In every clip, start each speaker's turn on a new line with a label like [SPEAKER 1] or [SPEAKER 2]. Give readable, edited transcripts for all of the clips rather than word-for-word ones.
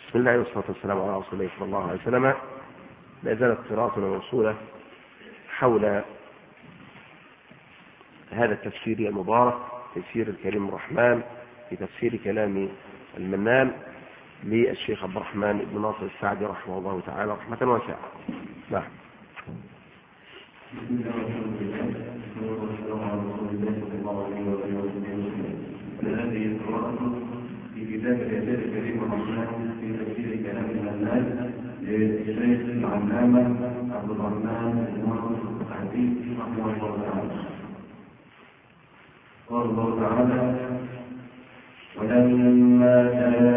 [SPEAKER 1] بسم الله والصلاة والسلام على رسول الله صلى الله عليه وسلم. لا زالت قراءتنا موصولة حول هذا التفسير المبارك، تفسير الكريم الرحمن في تفسير كلام المنان للشيخ عبد الرحمن بن ناصر السعدي رحمه الله تعالى رحمة واسعة. نعم.
[SPEAKER 2] هذه القراءة في كتاب الإعجاز الكريم الرحمن في تفسير كلام المنان للشيخ العلامة عبد الرحمن بن ناصر السعدي رحمه الله تعالى. قال الله تعالى: ولما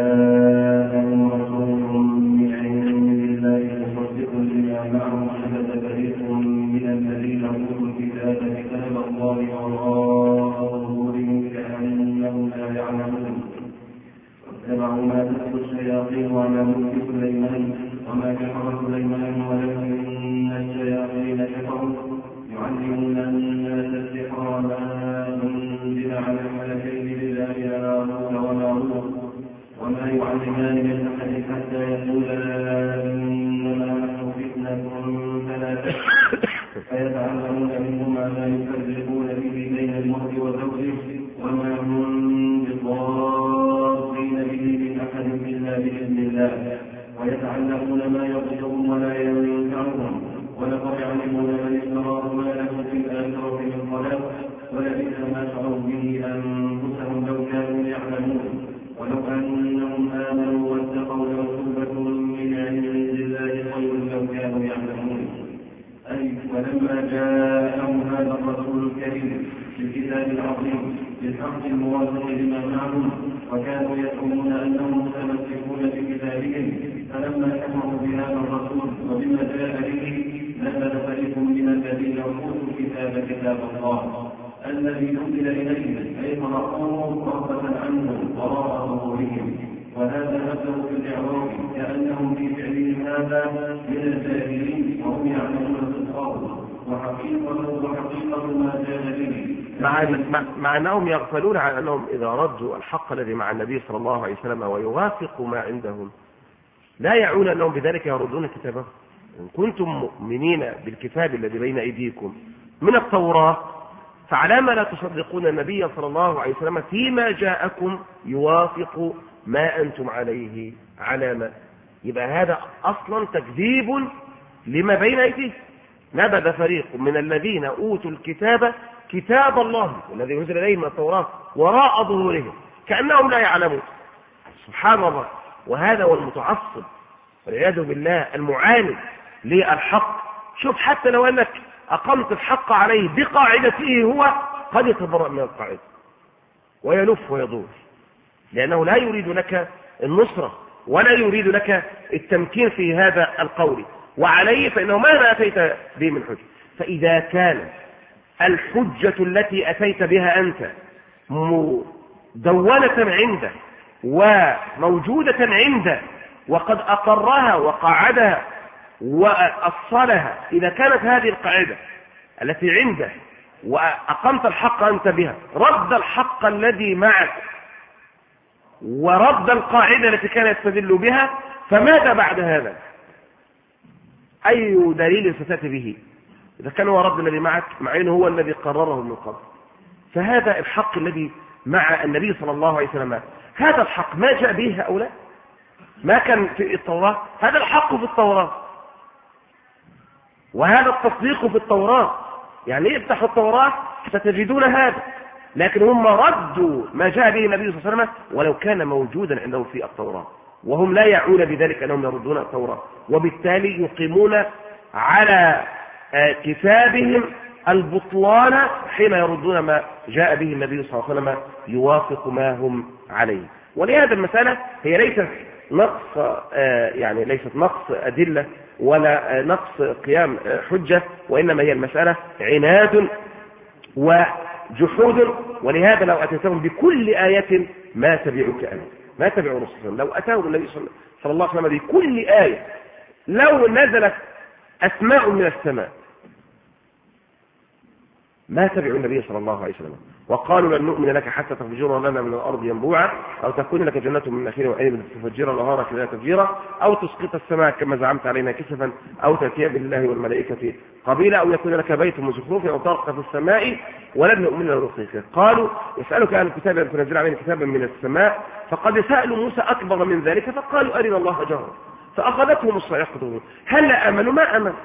[SPEAKER 2] جاءهم رسول من عند الله مصدق لما معهم حدث فريق من الذين اوتوا كتاب الله وراء ظهورهم كأنهم لا يعلمون واتبعوا ما تتلو الشياطين على ملك سليمان وما كفر سليمان ولكن الشياطين كفروا يعلمون الناس السحر وما أنزل على الملكين ببابل هاروت وماروت وما يعلمان من أحد حتى يقولا إنما نحن فتنة فلا تكفر فيتعلمون منهما ما يفرقون به بين المرء وزوجه وما هم بضارين به من أحد إلا بإذن الله ويتعلمون ما يضرهم ولا ينفعهم ولقد علموا من اشتراه ما له في الآخرة من خلاق ولبئس ما شروا به أنفسهم لو كانوا يعلمون ولو أنهم آمنوا واتقوا لمثوبة من عند الله خير لو كانوا يعلمون. أي ولما جاءهم هذا الرسول الكريم بالكتاب العظيم بالحق الموافق لما معهم وكانوا يزعمون أنهم متمسكون بكتابهم فلما كفروا بهذا الرسول وبما جاء به نزل فريق من الذين اوتوا الكتاب كتاب الله الذي نزل اليهم اي قرأوه رغبة عنهم وراء ظهورهم وهذا نزل في الاعراب كانهم في فعلهم هذا من الجاهلين وهم يعلمون صدقه وحقيقه ما جاء به
[SPEAKER 1] مع أنهم يغفلون عن أنهم إذا ردوا الحق الذي مع النبي صلى الله عليه وسلم ويوافقوا ما عندهم لا يعون أنهم بذلك يردون كتابه. إن كنتم مؤمنين بالكتاب الذي بين أيديكم من التوراة فعلى ما لا تصدقون النبي صلى الله عليه وسلم فيما جاءكم يوافق ما أنتم عليه علامة. يبقى هذا أصلا تكذيب لما بين أيديه. نبذ فريق من الذين أوتوا الكتاب كتاب الله الذي نزل إليهم من التوراة وراء ظهورهم كأنهم لا يعلمون. سبحان الله. وهذا هو المتعصب والعياذ بالله المعاند للحق. شوف حتى لو أنك أقمت الحق عليه بقاعدته هو قد يتبرأ من القاعدة ويلف ويدور لأنه لا يريد لك النصرة ولا يريد لك التمكين في هذا القول وعليه فإنه ماذا أتيت به من حجة. فإذا كان الحجة التي أتيت بها أنت مدونة عنده وموجودة عنده وقد أقرها وقعدها وأصلها، إذا كانت هذه القاعدة التي عنده وأقمت الحق أنت بها رد الحق الذي معك ورد القاعدة التي كان يستدل بها فماذا بعد هذا؟ أي دليل ستأتي به إذا كان هو رد الذي معك مع أنه هو الذي قرره من قبل؟ فهذا الحق الذي مع النبي صلى الله عليه وسلم هذا الحق ما جاء به هؤلاء ما كان في التوراة. هذا الحق في التوراة وهذا التصديق في التوراة. يعني افتحوا التوراة ستجدون هذا لكن هم ردوا ما جاء به النبي صلى الله عليه وسلم ولو كان موجودا عندهم في التوراة وهم لا يعون بذلك أنهم يردون التوراة وبالتالي يقيمون على كتابهم البطلان حين يردون ما جاء به النبي صلى الله عليه وسلم يوافق ما هم عليه. ولهذا المسألة هي ليست نقص يعني ليست نقص أدلة ولا نقص قيام حجة وإنما هي المسألة عناد وجحود. ولهذا لو أتيتهم بكل آية ما تبعوك أنت ما تبعوا رسولهم. لو أتاهم النبي صلى الله عليه وسلم بكل آية لو نزلت أسماء من السماء ما تبعوا النبي صلى الله عليه وسلم وقالوا لن نؤمن لك حتى تفجر لنا من الأرض ينبوعا أو تكون لك جنة من نخيل وعنب تفجر الأنهار خلالها تفجيرا أو تسقط السماء كما زعمت علينا كسفا أو تأتي بالله والملائكة قبيلا أو يكون لك بيت من زخرف أو ترقى في السماء ولن نؤمن لرقيك. قالوا يسألك عن الكتاب أن تنزل علينا كتابا من السماء فقد سألوا موسى أكبر من ذلك فقالوا أرنا الله جهرا فأخذتهم الصيحة هل آمنوا ما آمنوا.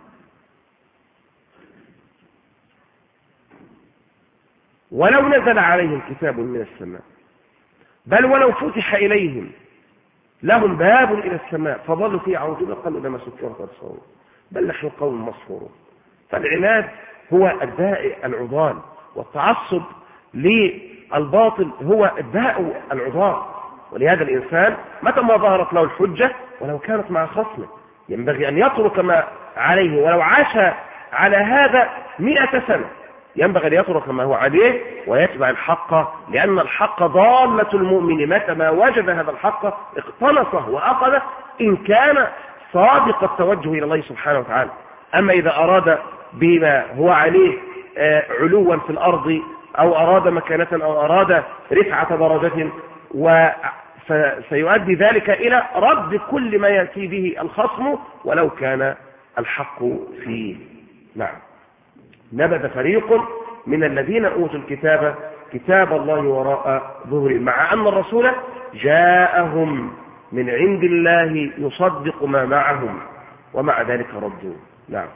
[SPEAKER 1] ولو نزل عليهم كتاب من السماء بل ولو فتح إليهم لهم باب إلى السماء فظلوا فيه عوجون قالوا لما سكرت أبصارهم بل نحن قوم مسحورون. فالعناد هو الداء العضال والتعصب للباطل هو الداء العضال. ولهذا الإنسان متى ما ظهرت له الحجة ولو كانت مع خصمه ينبغي أن يترك ما عليه ولو عاش على هذا 100 سنة ينبغي أن يترك ما هو عليه ويتبع الحق لأن الحق ضالة المؤمن متى ما وجد هذا الحق اقتنصه وأخذه إن كان صادق التوجه إلى الله سبحانه وتعالى. أما إذا أراد بما هو عليه علوا في الأرض أو أراد مكانة أو أراد رفعة درجة فسيؤدي ذلك إلى رد كل ما يأتي به الخصم ولو كان الحق فيه. نعم. نبذ فريق من الذين أوتوا الكتاب كتاب الله وراء ظهورهم مع أن الرسول جاءهم من عند الله يصدق ما معهم ومع ذلك ردوا. نعم.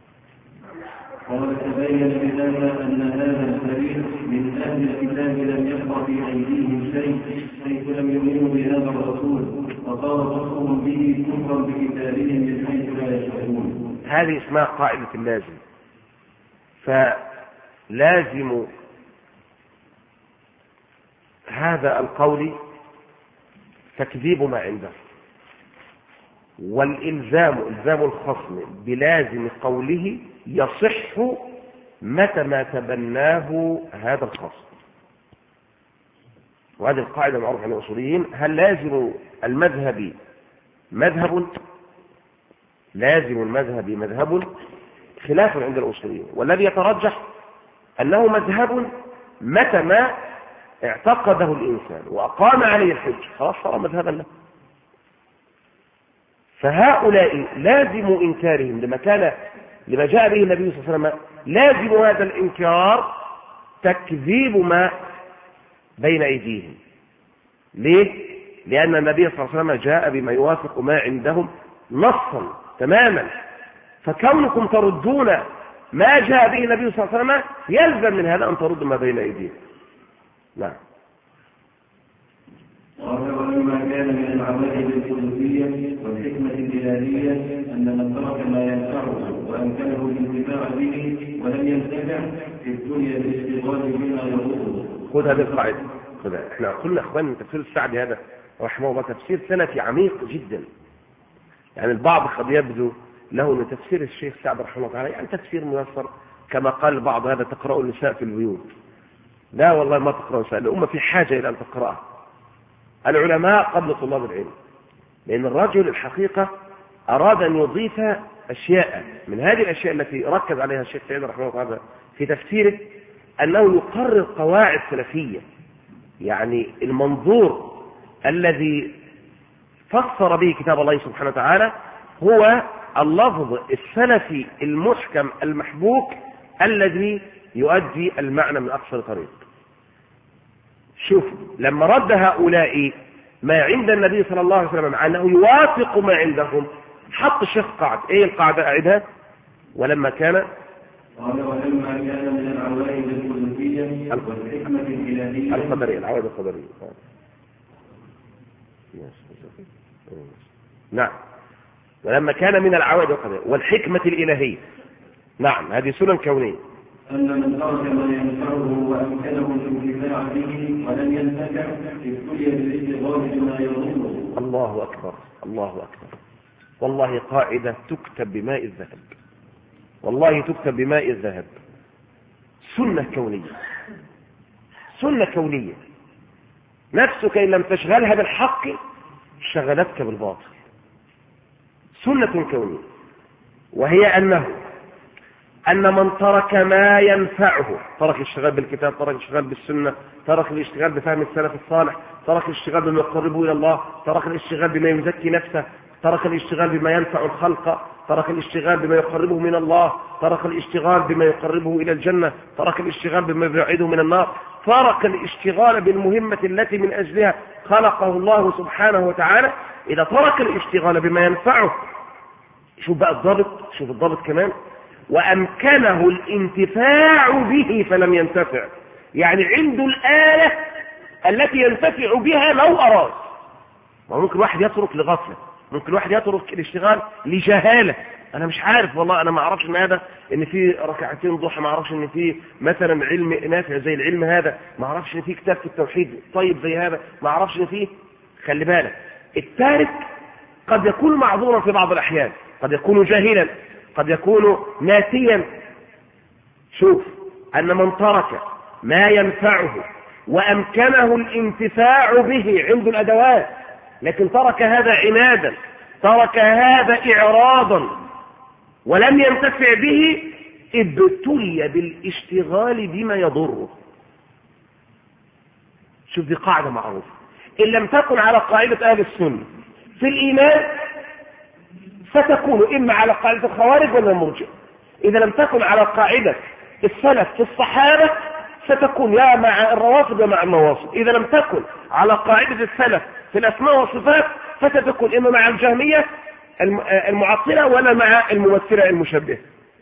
[SPEAKER 2] وتبين بذلك أن هذا الفريق من أهل الكتاب لم يبق في أيديهم شيء حيث لم يؤمنوا بهذا الرسول وصار كفرهم به كفرا بكتابهم من حيث لا يشعرون.
[SPEAKER 1] هذه اسمها قاعدة اللازم. فلازم هذا القول تكذيب ما عنده والإلزام إلزام الخصم بلازم قوله يصح متى ما تبناه هذا الخصم. وهذه القاعدة معروفة عند الأصوليين. هل لازم المذهب مذهب؟ لازم المذهب مذهب خلاف عند الأصوليين والذي يترجح أنه مذهب متى ما اعتقده الإنسان وأقام عليه الحج خلاص صار مذهبا له. فهؤلاء لازم إنكارهم لما جاء به النبي صلى الله عليه وسلم لازم هذا الإنكار تكذيب ما بين أيديهم. ليه؟ لأن النبي صلى الله عليه وسلم جاء بما يوافق ما عندهم نصا تماما. فكونكم تردون ما جاء به النبي صلى الله عليه وسلم يلزم من هذا أن تردوا ما بين أيديهم. نعم.
[SPEAKER 2] ومما كان من العوائد القدسية والحكمة الإلهية أن من ترك ما ينفعه وأمكنه الانتفاع به ولم ينتفع في الدنيا بالاشتغال بما يضره.
[SPEAKER 1] خذ هذه القاعدة. احنا قلنا اخوان من تفسير السعدي هذا رحمه الله تفسير سلفي عميق جدا. يعني البعض قد يبدو له ان تفسير الشيخ سعد رحمه الله تعالى يعني تفسير ميسر كما قال البعض هذا تقرأ النساء في البيوت. لا والله ما تقرأ النساء، الأمة في حاجة إلى أن تقرأها. العلماء قبل طلاب العلم، لأن الرجل الحقيقة أراد أن يضيف أشياء من هذه الأشياء التي ركز عليها الشيخ سعيد رحمه الله تعالى في تفسيره أنه يقرر قواعد سلفية. يعني المنظور الذي فسر به كتاب الله سبحانه وتعالى هو اللفظ السلفي المحكم المحبوك الذي يؤدي المعنى من أقصر طريق. شوف لما رد هؤلاء ما عند النبي صلى الله عليه وسلم مع أنه يوافق ما عندهم حط الشيخ قاعدة. ايه القاعدة؟ أعدها. ولما كان
[SPEAKER 2] من العوائد القدسية والحكمة الإلهية
[SPEAKER 1] القدرية، العوائد القدرية. نعم. ولما كان من العوائد القدرية والحكمة الإلهية. نعم هذه سنن كونية.
[SPEAKER 2] أن من ترك ما ينفعه وأمكنه الانتفاع به ولم ينتفع ابتلي بالاشتغال بما يضره.
[SPEAKER 1] الله أكبر الله أكبر. والله قاعدة تكتب بماء الذهب، والله تكتب بماء الذهب. سنة كونية، سنة كونية. نفسك إن لم تشغلها بالحق شغلتك بالباطل. سنة كونية، وهي أنه أن من ترك ما ينفعه، ترك الاشتغال بالكتاب، ترك الاشتغال بالسنة، ترك الاشتغال بفهم السلف الصالح، ترك الاشتغال بما يقربه إلى الله، ترك الاشتغال بما يزكي نفسه، ترك الاشتغال بما ينفع الخلق، ترك الاشتغال بما يقربه من الله، ترك الاشتغال بما يقربه إلى الجنة، ترك الاشتغال بما يبعده من النار، ترك الاشتغال بالمهمة التي من أجلها خلقه الله سبحانه وتعالى. إذا ترك الاشتغال بما ينفعه، شوف بقى الضابط، شوف الضابط كمان، وأمكنه الانتفاع به فلم ينتفع، يعني عنده الآلة التي ينتفع بها لو أراد. ممكن واحد يترك لغفلة، ممكن واحد يترك الاشتغال لجهالة، أنا مش عارف والله، أنا ما أعرفش إن هذا، إن في ركعتين ضحى، ما أعرفش إن في مثلا علم نافع زي العلم هذا، ما أعرفش إن في كتاب في التوحيد طيب زي هذا، ما أعرفش إن في. خلي بالك، التارك قد يكون معذورا في بعض الأحيان، قد يكون جاهلا، قد يكون ناسيا. شوف أن من ترك ما ينفعه وأمكنه الانتفاع به عنده الأدوات، لكن ترك هذا عنادا، ترك هذا إعراضا ولم ينتفع به، ابتلي بالاشتغال بما يضره. شوف دي قاعدة معروفة، إن لم تكن على قاعدة أهل السنة في الإيمان فتكون إما على قاعدة الخوارج ولا المرجئة. إذا لم تكن على قاعدة السلف في الصحابة ستكون يا مع الروافض ومع النواصب. إذا لم تكن على قاعدة السلف في الأسماء والصفات فستكون إما مع الجهمية المعطلة ولا مع الممثلة المشبهة.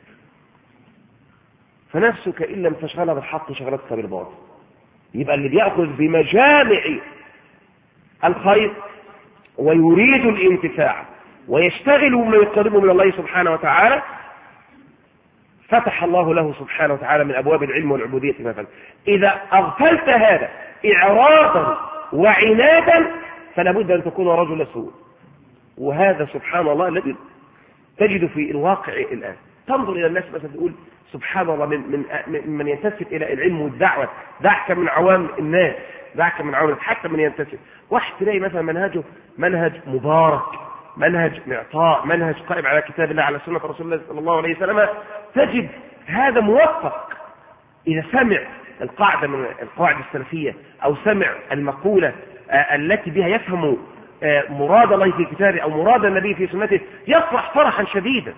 [SPEAKER 1] فنفسك إن لم تشغلها بالحق شغلتك بالباطل. يبقى اللي بيأخذ بمجامع الخير ويريد الانتفاع ويشتغل بما يقربه من الله سبحانه وتعالى فتح الله له سبحانه وتعالى من أبواب العلم والعبودية مثلا. إذا أغفلت هذا إعراضا وعنادا فلا بد أن تكون رجل سوء. وهذا سبحان الله الذي تجد في الواقع الآن. تنظر إلى الناس مثلا تقول سبحان الله من ينتسب إلى العلم والدعوة، دعك من عوام الناس، دعك من عوام حتى من ينتسب. واحد تلاقي مثلا منهجه منهج مبارك، منهج معطاء، منهج قائم على كتاب الله على سنة رسول الله صلى الله عليه وسلم، تجد هذا موفق. إذا سمع القاعدة من القواعد السلفية أو سمع المقولة التي بها يفهم مراد الله في كتابه أو مراد النبي في سنته يفرح فرحا شديدا.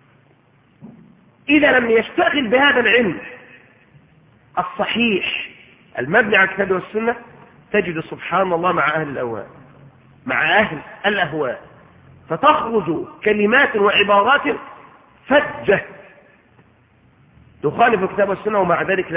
[SPEAKER 1] إذا لم يشتغل بهذا العلم الصحيح المبني على الكتاب والسنة تجد سبحان الله مع أهل الأهواء، مع أهل الأهواء، فتخرج كلمات وعبارات فجة تخالف الكتاب والسنة ومع ذلك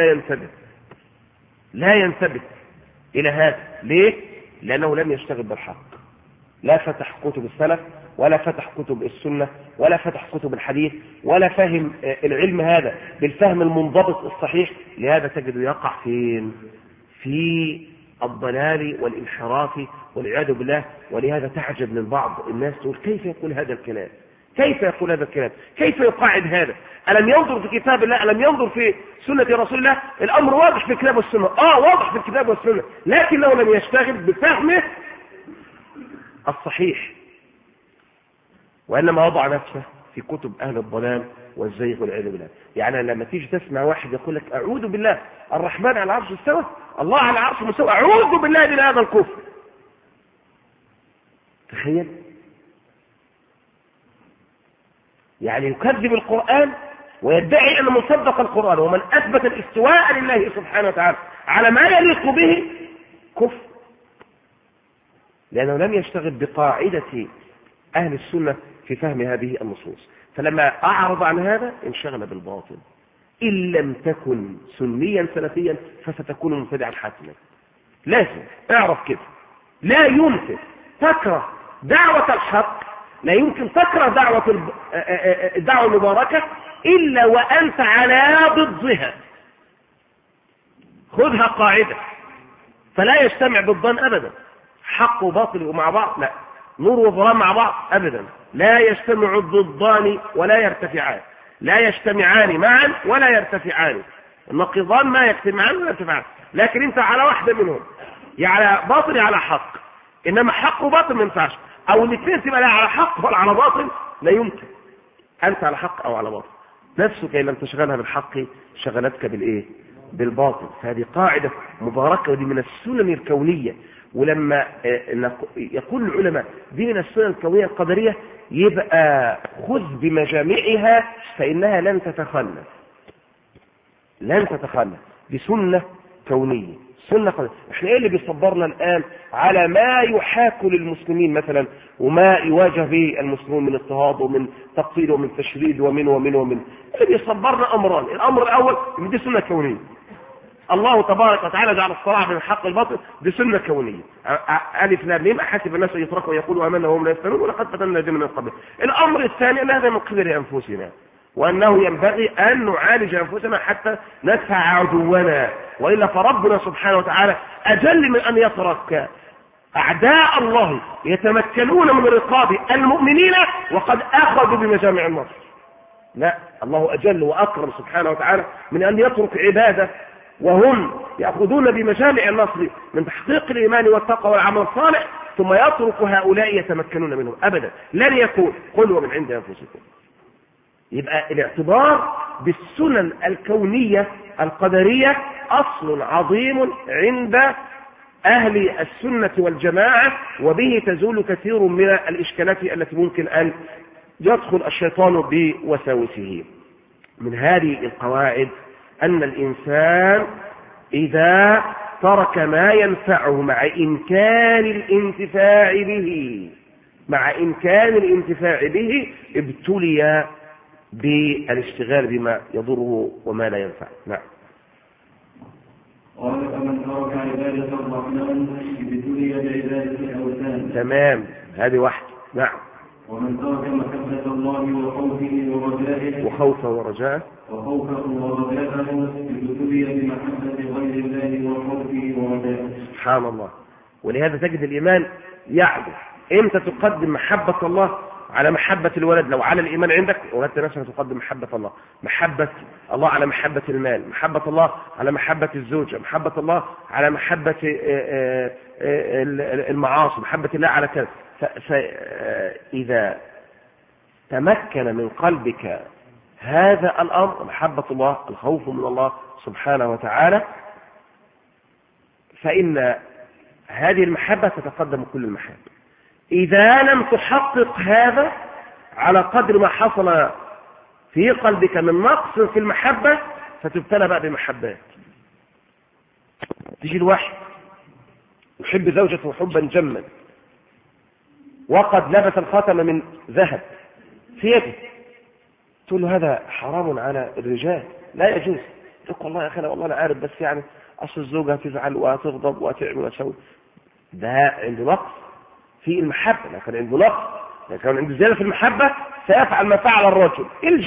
[SPEAKER 1] لا ينتبه إلى هذا. ليه؟ لأنه لم يشتغل بالحق، لا فتح كتب السلف ولا فتح كتب السنة ولا فتح كتب الحديث ولا فهم العلم هذا بالفهم المنضبط الصحيح. لهذا تجد يقع في الضلال والانحراف والعياذ بالله. ولهذا تعجب من بعض الناس تقول كيف يقول هذا الكلام، كيف يقول هذا الكلام، كيف يقاعد هذا؟ ألم ينظر في كتاب الله؟ ألم ينظر في سنة رسول الله؟ الأمر واضح في الكتاب والسنة، واضح في الكتاب والسنة، لكنه لم يشتغل بفهمه الصحيح، وإنما وضع نفسه في كتب أهل الضلال والزيغ والعياذ بالله. يعني لما تيجي تسمع واحد يقول لك أعوذ بالله الرحمن على العرش استوى، الله على العرش مستوى، أعوذ بالله من هذا الكفر. تخيل، يعني يكذب القرآن ويدعي أنه مصدق القرآن، ومن أثبت الاستواء لله سبحانه وتعالى على ما يليق به كفر، لأنه لم يشتغل بقاعدة أهل السنة في فهم هذه النصوص. فلما أعرض عن هذا انشغل بالباطل. إن لم تكن سنيا سلفيا فستكون مبتدعا حتما. لازم اعرف كده، لا يمكن تكره دعوة الحق، لا يمكن تكره الدعوة المباركة إلا وأنت على ضدها. خذها قاعدة، فلا يجتمع ضدان أبدا، حق وباطل مع بعض، لا، نور وظلام مع بعض أبدا، لا يجتمع الضدان ولا يرتفعان، لا يجتمعان معا ولا يرتفعان، النقيضان ما يجتمعان ولا يرتفعان، لكن انت على واحدة منهم، يا على باطل يا على حق. انما حق وباطل ما ينفعش، او الاثنين تبقى لا على حق ولا على باطل، لا يمكن، انت على حق او على باطل. نفسك إن لم تشغلها بالحق شغلتك بالإيه؟ بالباطل. فهذه قاعدة مباركة، ودي من السنن الكونية. ولما يقول العلماء دي من السنن الكونية القدرية، يبقى خذ بمجامعها فإنها لن تتخلف، لن تتخلف. دي سنة كونية، سنة قدرية. احنا ايه اللي بيصبرنا الآن على ما يحاك للمسلمين مثلا، وما يواجه به المسلمون من اضطهاد ومن تقصير ومن تشريد ومن اللي بيصبرنا أمران. الأمر الأول دي سنة كونية، الله تبارك وتعالى جعل الصراع بين الحق والباطل، دي سنة كونية. ألف لام ميم، أحسب الناس أن يتركوا ويقولوا آمنا وهم لا يفتنون ولقد فتنا الذين من قبل. الأمر الثاني أن هذا من قبل أنفسنا، وأنه ينبغي أن نعالج أنفسنا حتى ندفع عدونا، وإلا فربنا سبحانه وتعالى أجل من أن يترك أعداء الله يتمكنون من رقاب المؤمنين وقد أخذوا بمجامع النصر. لا، الله أجل وأكرم سبحانه وتعالى من أن يترك عباده وهم يأخذون بمجامع النصر من تحقيق الإيمان والتقوى والعمل الصالح، ثم يترك هؤلاء يتمكنون منهم. أبدا لن يكون قلوة من عند أنفسكم. يبقى الاعتبار بالسنن الكونية القدرية أصل عظيم عند أهل السنة والجماعة، وبه تزول كثير من الإشكالات التي ممكن أن يدخل الشيطان بوساوسه. من هذه القواعد أن الإنسان إذا ترك ما ينفعه مع إمكان الانتفاع به ابتلي بالاشتغال بما يضره وما لا ينفع. نعم.
[SPEAKER 2] قال فمن ترك عبادة الرحمن ابتلي بعبادة الأوثان.
[SPEAKER 1] تمام، هذه واحدة. نعم.
[SPEAKER 2] ومن ترك محبة الله
[SPEAKER 1] وخوفه ورجاءه
[SPEAKER 2] ابتلي بمحبة غير الله وخوفه ورجاءه.
[SPEAKER 1] سبحان الله. ولهذا تجد الإيمان يعدل. إمتى تقدم محبة الله على محبة الولد؟ لو على الإيمان عندك وردت نفسك تقدم محبة الله على محبة المال، محبة الله على محبة الزوجة، محبة الله على محبة المعاصي، محبة الله على كذا. فإذا تمكن من قلبك هذا الأمر، محبة الله، الخوف من الله سبحانه وتعالى، فإن هذه المحبة تتقدم كل المحبة. إذا لم تحقق هذا على قدر ما حصل في قلبك من نقص في المحبة، فتبتلى بقى بمحبات. تيجي الواحد يحب زوجته حبا جما، وقد لبس الخاتم من ذهب في يده، تقول له هذا حرام على الرجال، لا يجوز. تقول والله يا أخي والله أنا عارف، بس يعني أصل الزوجة هتزعل وهتغضب وهتعمل وتسوي. ده عنده نقص في المحبة، لكن عنده نقص، لكن عنده زيادة في المحبة سيفعل ما فعل الرجل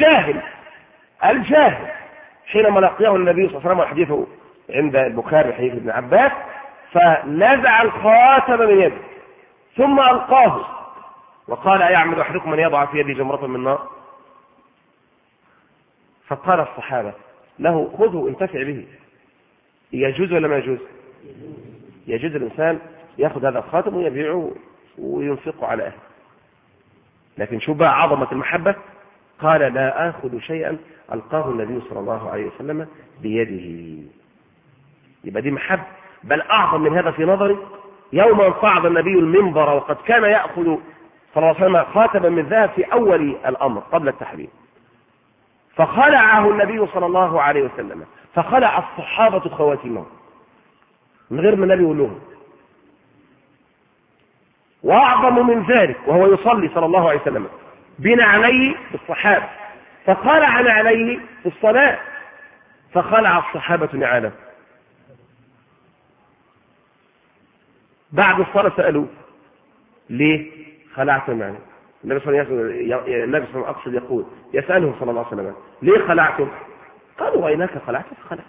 [SPEAKER 1] الجاهل حينما لقيه النبي صلى الله عليه وسلم، وحديثه عند البخاري حديث ابن عباس، فنزع الخاتم من يده ثم ألقاه وقال أيعمد أحدكم أن يضع في يدي جمرة من نار؟ فقال الصحابة له خذه انتفع به. يجوز ولا ما يجوز؟ يجوز الإنسان يأخذ هذا الخاتم ويبيعه وينفقه على أهله. لكن شو بقى عظمة المحبة؟ قال لا آخذ شيئا ألقاه النبي صلى الله عليه وسلم بيده. يبقى دي محبة. بل أعظم من هذا في نظري يوم صعد النبي المنبر وقد كان يأخذ صلى الله عليه وسلم خاتما من ذهب في أول الأمر قبل التحريم، فخلعه النبي صلى الله عليه وسلم، فخلع الصحابة خواتمهم من غير ما النبي يقول لهم. وأعظم من ذلك وهو يصلي صلى الله عليه وسلم بنعليه بالصحابة، فخلع نعليه في الصلاة، فخلع الصحابة نعاله. بعد الصلاة سألوا ليه خلعت نعله؟ النبي صلى الله عليه وسلم أقصد يقول يسألهم صلى الله عليه وسلم ليه خلعتم؟ قالوا وإنك خلعت فخلعت.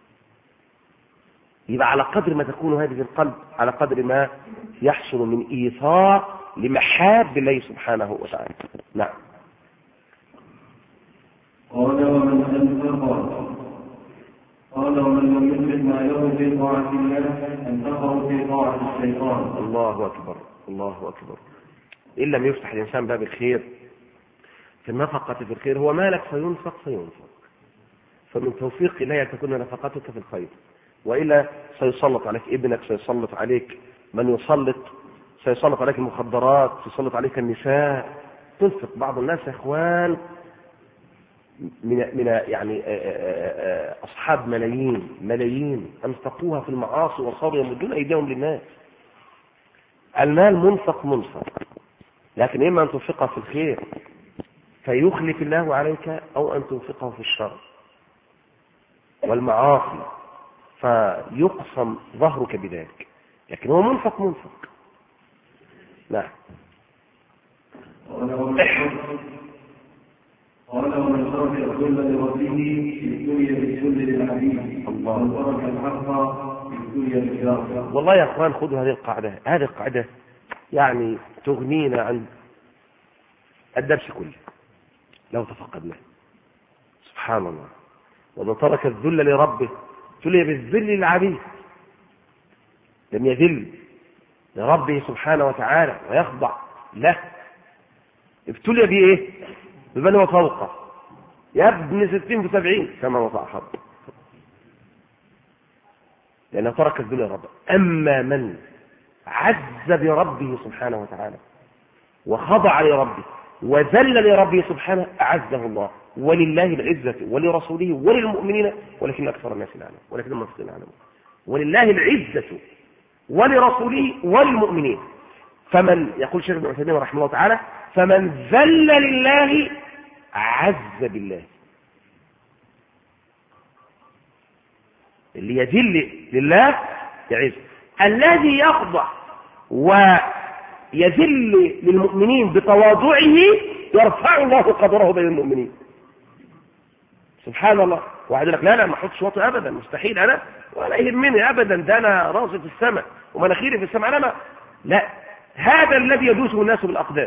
[SPEAKER 1] يبقى على قدر ما تكون هذه القلب على قدر ما يحصل من إيثار لمحاب الله سبحانه وتعالى. نعم.
[SPEAKER 2] قال ومن لم يدرك ما له في طاعة الله انتقر في طاعة الشيطان.
[SPEAKER 1] الله أكبر الله أكبر. إن لم يفتح الإنسان باب الخير في النفقة في الخير هو مالك فينفق. فمن توفيق الله تكون نفقتك في الخير، وإلا سيسلط عليك ابنك، سيسلط عليك من يسلط، سيسلط عليك المخدرات، سيسلط عليك النساء. تنفق. بعض الناس يا اخوان من يعني اصحاب ملايين انفقوها في المعاصي وصاروا يمدون ايديهم للناس. المال منفق، لكن اما ان تنفقه في الخير فيخلف الله عليك، او ان تنفقه في الشر والمعاصي فيقسم ظهرك بذلك، لكن هو منفق. نعم.
[SPEAKER 2] قال ومن ترك الذل لربه ابتلي بالذل للعبيد، ومن ترك الحق ابتلي بالكافر.
[SPEAKER 1] والله يا اخوان خذوا هذه القاعده يعني تغنينا عن الدرس كله لو تفقدناه. سبحان الله. ومن ترك الذل لربه ابتلي بالذل للعبيد. لم يذل لربه سبحانه وتعالى ويخضع له، ابتلي بايه؟ بمن هو فوقه. يا ابن 60 و70 كما وضع حظ، لأنه ترك الذل لربه. أما من عز بربه سبحانه وتعالى وخضع لربه وذل لربه سبحانه أعزه الله. ولله العزة ولرسوله وللمؤمنين ولكن أكثر الناس لا يعلمون، ولكن المنافقين لا يعلمون. ولله العزة ولرسوله وللمؤمنين. فمن يقول شيخ ابن عثيمين رحمه الله تعالى: فمن ذل لله عز بالله. اللي يذل لله يعز. الذي يخضع ويذل للمؤمنين بتواضعه يرفع الله قدره بين المؤمنين. سبحان الله. واحد يقول لك لا ما احطش وطي ابدا، مستحيل، انا ولا يهمني ابدا، ده انا راسي في السماء ومناخيري في السماء، انا لا. هذا الذي يدوسه الناس بالاقدام.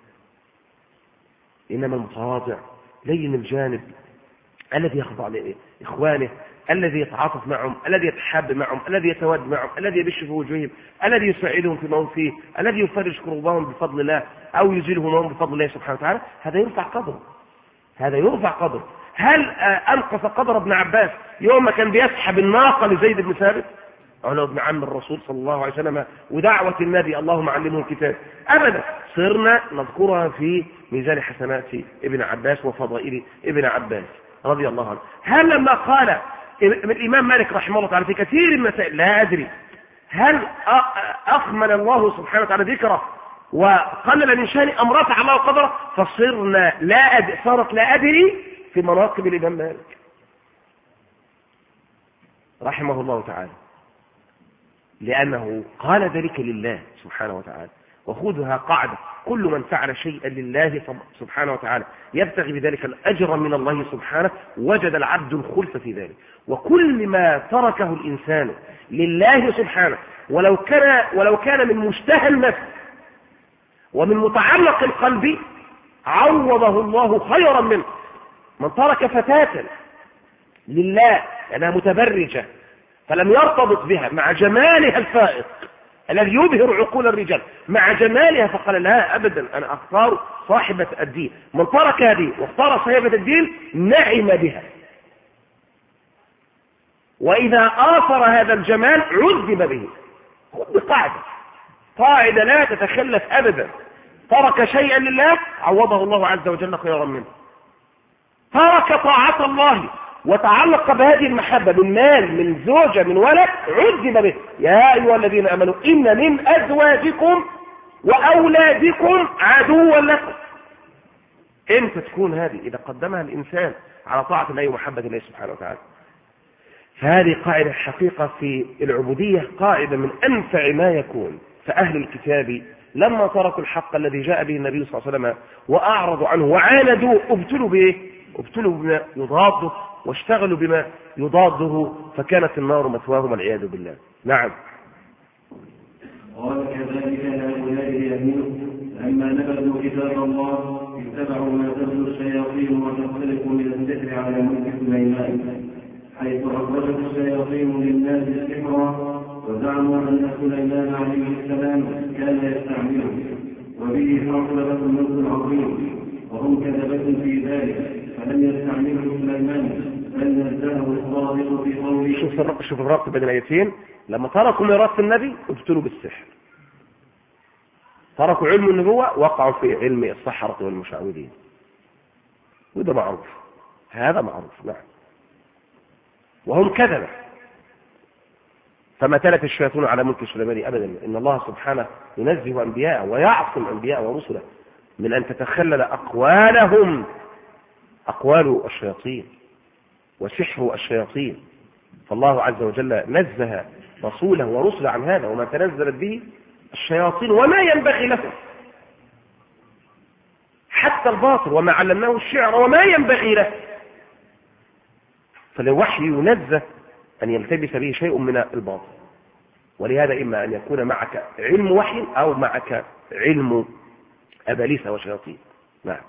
[SPEAKER 1] انما المتواضع لين الجانب الذي يخضع لاخوانه، الذي يتعاطف معهم، الذي يتحاب معهم، الذي يتود معهم، الذي يبش في وجوههم، الذي يساعدهم في ما فيه، الذي يفرج كربهم بفضل الله او يزيلهم بفضل الله سبحانه وتعالى. هذا يرفع قدره. هل انقص قدر ابن عباس يوم ما كان بيسحب الناقه لزيد بن ثابت على ابن عم الرسول صلى الله عليه وسلم ودعوه النبي اللهم علمه الكتاب؟ ابدا. صرنا نذكرها في ميزان حسنات ابن عباس وفضائل ابن عباس رضي الله عنه. هل لما قال الامام مالك رحمه الله تعالى في كثير من المسائل لا ادري، هل اخمل الله سبحانه وتعالى ذكره وقلل من شأن ام رفع الله قدره؟ فصرنا صارت لا ادري في مناقب الامام مالك رحمه الله تعالى، لانه قال ذلك لله سبحانه وتعالى. وخذها قاعده: كل من فعل شيئا لله سبحانه وتعالى يبتغي بذلك الاجر من الله سبحانه وجد العبد الخلف في ذلك. وكل ما تركه الانسان لله سبحانه ولو كان من مشتهى النفس ومن متعلق القلب عوضه الله خيرا منه. من ترك فتاة لله لأنها متبرجة فلم يرتبط بها مع جمالها الفائق الذي يبهر عقول الرجال، مع جمالها، فقال لها أبدا أنا أختار صاحبة الدين. من ترك هذه واختار صاحبة الدين نعم بها، وإذا آثر هذا الجمال عذب به. خذ قاعدة لا تتخلف أبدا: ترك شيئا لله عوضه الله عز وجل خيرا منه. ترك طاعة الله وتعلق بهذه المحبة من مال، من زوجة، من ولد، عذب به. يا أيها الذين آمنوا إن من أزواجكم وأولادكم عدوا لكم. إمتى تكون هذه؟ إذا قدمها الإنسان على طاعة الله ومحبة الله سبحانه وتعالى. فهذه قاعدة حقيقة في العبودية، قاعدة من أنفع ما يكون. فأهل الكتاب لما تركوا الحق الذي جاء به النبي صلى الله عليه وسلم وأعرضوا عنه وعاندوا ابتلوا به، ابتلوا بما يضاده واشتغلوا بما يضاده، فكانت النار مثواهم والعياذ بالله. نعم.
[SPEAKER 2] قال كذلك هؤلاء اليمين لما نبذوا كتاب الله اتبعوا ما تتلو الشياطين وتختلف من السحر على ملك سليمان، حيث أخرجت الشياطين للناس السحر وزعموا أن سليمان عليه السلام كان يستعمله وبه حصل له الملك العظيم. وهم كذبة في ذلك فلم يستعملوا سليمان بل نزله الصادق في قوله.
[SPEAKER 1] شوف الربط بين الايتين. لما تركوا ميراث النبي ابتلوا بالسحر، تركوا علم النبوة وقعوا في علم السحرة والمشعوذين، وده معروف، هذا معروف. نعم. وهم كذبة، فما تلت الشياطين على ملك سليمان أبدا. إن الله سبحانه ينزه أنبياء ويعصم أنبياء ورسله من أن تتخلل أقوالهم أقوال الشياطين وسحر الشياطين. فالله عز وجل نزه رسوله ورسله عن هذا، وما تنزلت به الشياطين وما ينبغي له، حتى الباطل وما علمناه الشعر وما ينبغي له. فالوحي ينزه أن يلتبس به شيء من الباطل، ولهذا إما أن يكون معك علم وحي أو معك علم أبالسة وشياطين. نعم.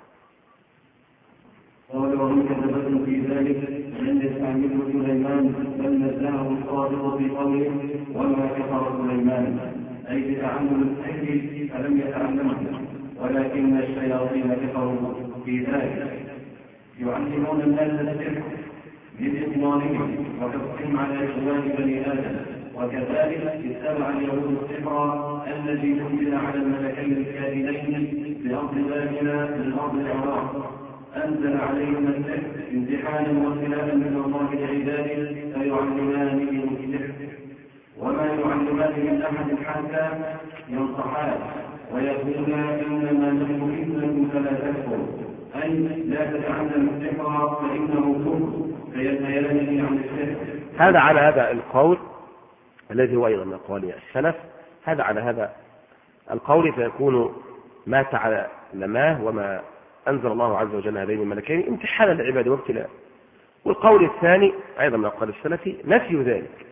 [SPEAKER 2] قال وهم كذبة في ذلك لم يستعمله سليمان بل نزله الصادق في قوله وما كفر سليمان، أي بتعلم السحر فلم يتعلمه ولكن الشياطين كفروا في ذلك يعلمون الناس السحر بإضمانهم وحفظهم على إخوان بني آدم. وكذلك اتبع اليهود السحر الذي نزل على الملكين الكائنين بأرض بابل من أرض العراق، أنزل عليهم السحر امتحانا وابتلاء من الله لعباده فيعلمانهم السحر وما يعلمان من أحد حتى ينصحان ويقولان إنما نحن فتنة فلا تكفر، أي لا تتعلم السحر فإنه كفر فينهيانه عن السحر.
[SPEAKER 1] هذا على هذا القول الذي هو أيضا من أقوال السلف، هذا على هذا القول فيكون ما تعلماه وما أنزل الله عز وجل هذين الملكين امتحانا للعباد وابتلاء. والقول الثاني أيضا من أقوال السلف نفي ذلك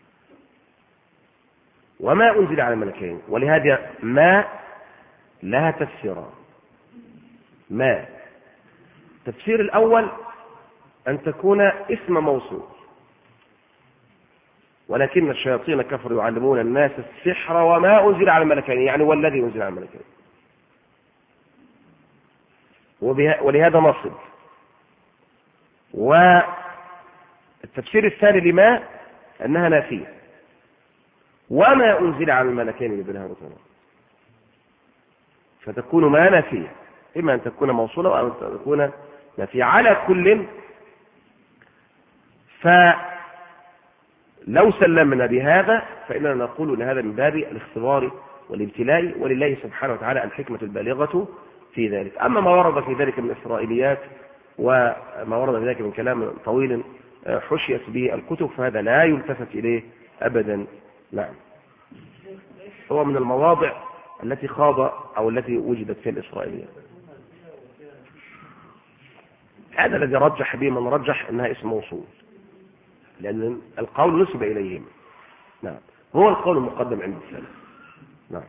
[SPEAKER 1] وما أنزل على الملكين. ولهذا ما لها تفسيران. ما التفسير الأول أن تكون اسم موصول، ولكن الشياطين كفروا يعلمون الناس السحر وما أنزل على الملكين، يعني والذي أنزل على الملكين، ولهذا نصب. والتفسير الثاني لما أنها نافية، وما أنزل على الملكين ببنها وطنها، فتكون ما نافية، إما أن تكون موصولة أو أن تكون نافية. على كل فلو سلمنا بهذا فإننا نقول أن هذا من باب الاختبار والابتلاء، ولله سبحانه وتعالى الحكمة البالغة في ذلك. أما ما ورد في ذلك من إسرائيليات وما ورد في ذلك من كلام طويل حشيت به الكتب فهذا لا يلتفت إليه أبدا. نعم. هو من المواضع التي خاض أو التي وجدت في الإسرائيليات. هذا الذي رجح به من رجح أنها اسم موصول، لأن القول نسب إليهم. نعم. هو القول المقدم عند السلف. نعم.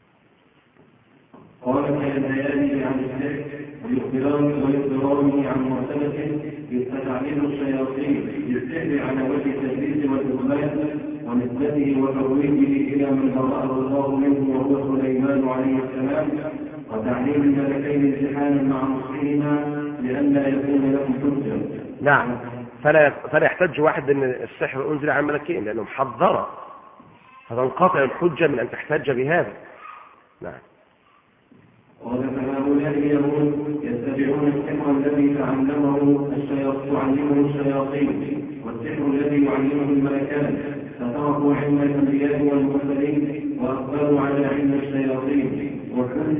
[SPEAKER 2] قال فينهيانه عن السحر ويخبرانه عن مرتبته بتعليم الشياطين بالسحر على وجه التدليس والإخبار ونسبته وترويجه إلى من برأه الله منه وهو سليمان عليه السلام، وتعليم الملكين امتحانا مع مسلمهما لئلا يكون لهم حجة.
[SPEAKER 1] نعم. فلا يحتج واحد أن السحر أنزل على الملكين لأنهم حذر، فتنقطع الحجة من أن تحتج بهذا. نعم.
[SPEAKER 2] قال فهؤلاء اليهود يتبعون السحر الذي تعلمه الشياطين والسحر الذي يعلمه الملكان، فتركوا علم الانبياء والمرسلين واقبلوا على علم الشياطين، وكل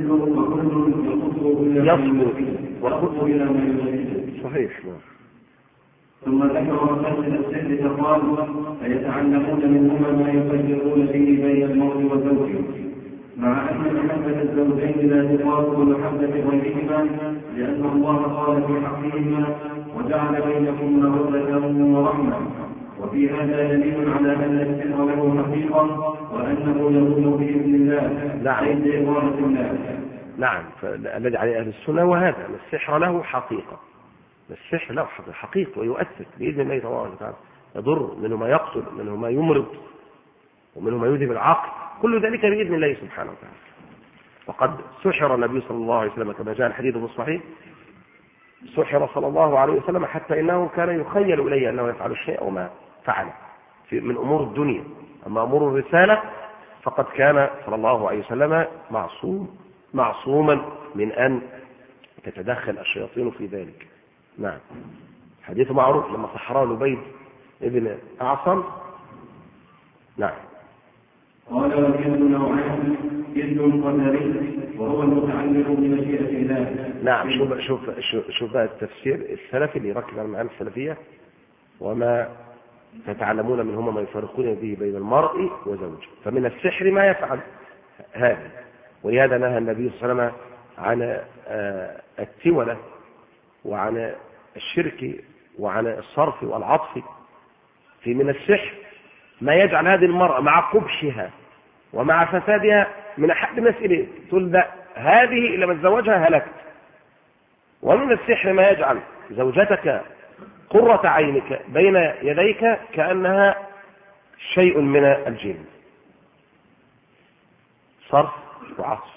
[SPEAKER 2] يصبر الى ما يريد.
[SPEAKER 1] صحيح.
[SPEAKER 2] ثم ذكر مسألة السحر فقال فيتعلمون منهما ما يفرقون به بين المرء وزوجه، مع أن محبة الزوجين لا تقاس بمحبة غيرهما، لأن الله قال في حقهما وجعل بينكم مودة ورحمة. وفي هذا دليل على أن السحر له حقيقة وأنه يكون بإذن الله.
[SPEAKER 1] نعم.
[SPEAKER 2] ليس إرادة الله.
[SPEAKER 1] نعم. الذي عليه أهل السنة وهذا أن السحر له حقيقة، السحر له حقيقة ويؤثر بإذن الله تبارك وتعالى، يضر، منه ما يقتل، منه ما يمرض، ومنه ما يذهب العقل، كل ذلك بإذن الله سبحانه وتعالى. وقد سحر النبي صلى الله عليه وسلم كما جاء الحديث في الصحيح، سحر صلى الله عليه وسلم حتى إنه كان يخيل إليه أنه يفعل الشيء وما فعل من أمور الدنيا. أما أمور الرسالة فقد كان صلى الله عليه وسلم معصوما من أن تتدخل الشياطين في ذلك. نعم، حديث معروف لما سحره لبيد ابن أعصم. نعم.
[SPEAKER 2] قال والجن نوعان، جن قدري وهو المتعلق بمشيئة الله.
[SPEAKER 1] نعم. شوف بقى التفسير السلفي اللي يركز على المعاني السلفية: وما تتعلمون منهما ما يفرقون به بين المرء وزوجه. فمن السحر ما يفعل هذا، ولهذا نهى النبي صلى الله عليه وسلم عن التولة وعن الشرك وعن الصرف والعطف. في من السحر ما يجعل هذه المرأة مع قبحها ومع فسادها من أحد مسئلين تقول لا هذه إلا من زوجها هلكت. ومن السحر ما يجعل زوجتك قرة عينك بين يديك كأنها شيء من الجن، صرف وعطف.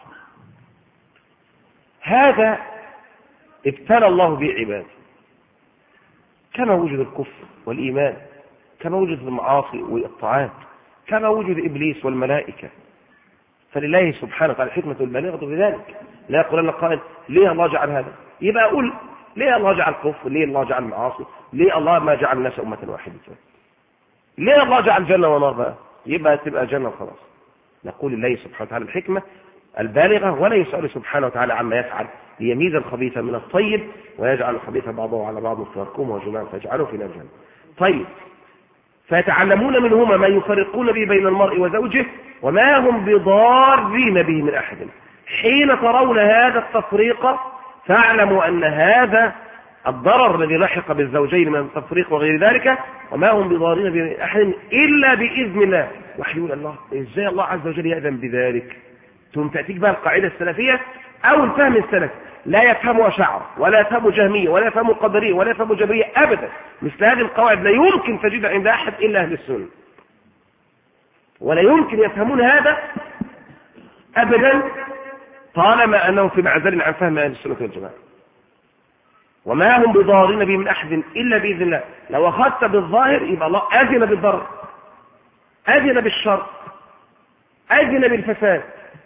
[SPEAKER 1] هذا ابتلى الله به عباده، كما وجد الكفر والإيمان، كما وجد المعاصي والطاعات، كما وجد إبليس والملائكة. فلله سبحانه وتعالى الحكمة البالغة في ذلك. لا يقول لنا قائل ليه الله جعل هذا؟ يبقى أقول ليه الله جعل الكفر؟ ليه الله جعل المعاصي؟ ليه الله ما جعل الناس أمة واحدة؟ ليه الله جعل جنة ونار بقى؟ يبقى تبقى جنة وخلاص. نقول لله سبحانه وتعالى الحكمة البالغة، ولا يسأل سبحانه وتعالى عما يفعل ليميز الخبيث من الطيب ويجعل الخبيث بعضه على بعض فيركمه وجماعا فيجعله في نار جهنم. طيب، فيتعلمون منهما ما يفرقون به بين المرء وزوجه وما هم بضارين به من أحد. حين ترون هذا التفريق فاعلموا أن هذا الضرر الذي لحق بالزوجين من التفريق وغير ذلك وما هم بضارين به من أحد إلا بإذن الله. وحيقول الله إزاي الله عز وجل يأذن بذلك؟ ثم تأتيك بقى القاعدة السلفية أو الفهم السلفي، لا يفهم شعر ولا يفهم جهمية ولا يفهم قدرية ولا يفهم جبرية أبدا. مثل هذه القواعد لا يمكن تجدها عند أحد إلا أهل السنة، ولا يمكن يفهمون هذا أبدا طالما أنه في معزل عن فهم أهل السنة والجماعة. وما هم بضارين به من أحد إلا بإذن الله. لو أخذت بالظاهر يبقى الله أذن بالضرر، أذن بالشر، أذن بالفساد.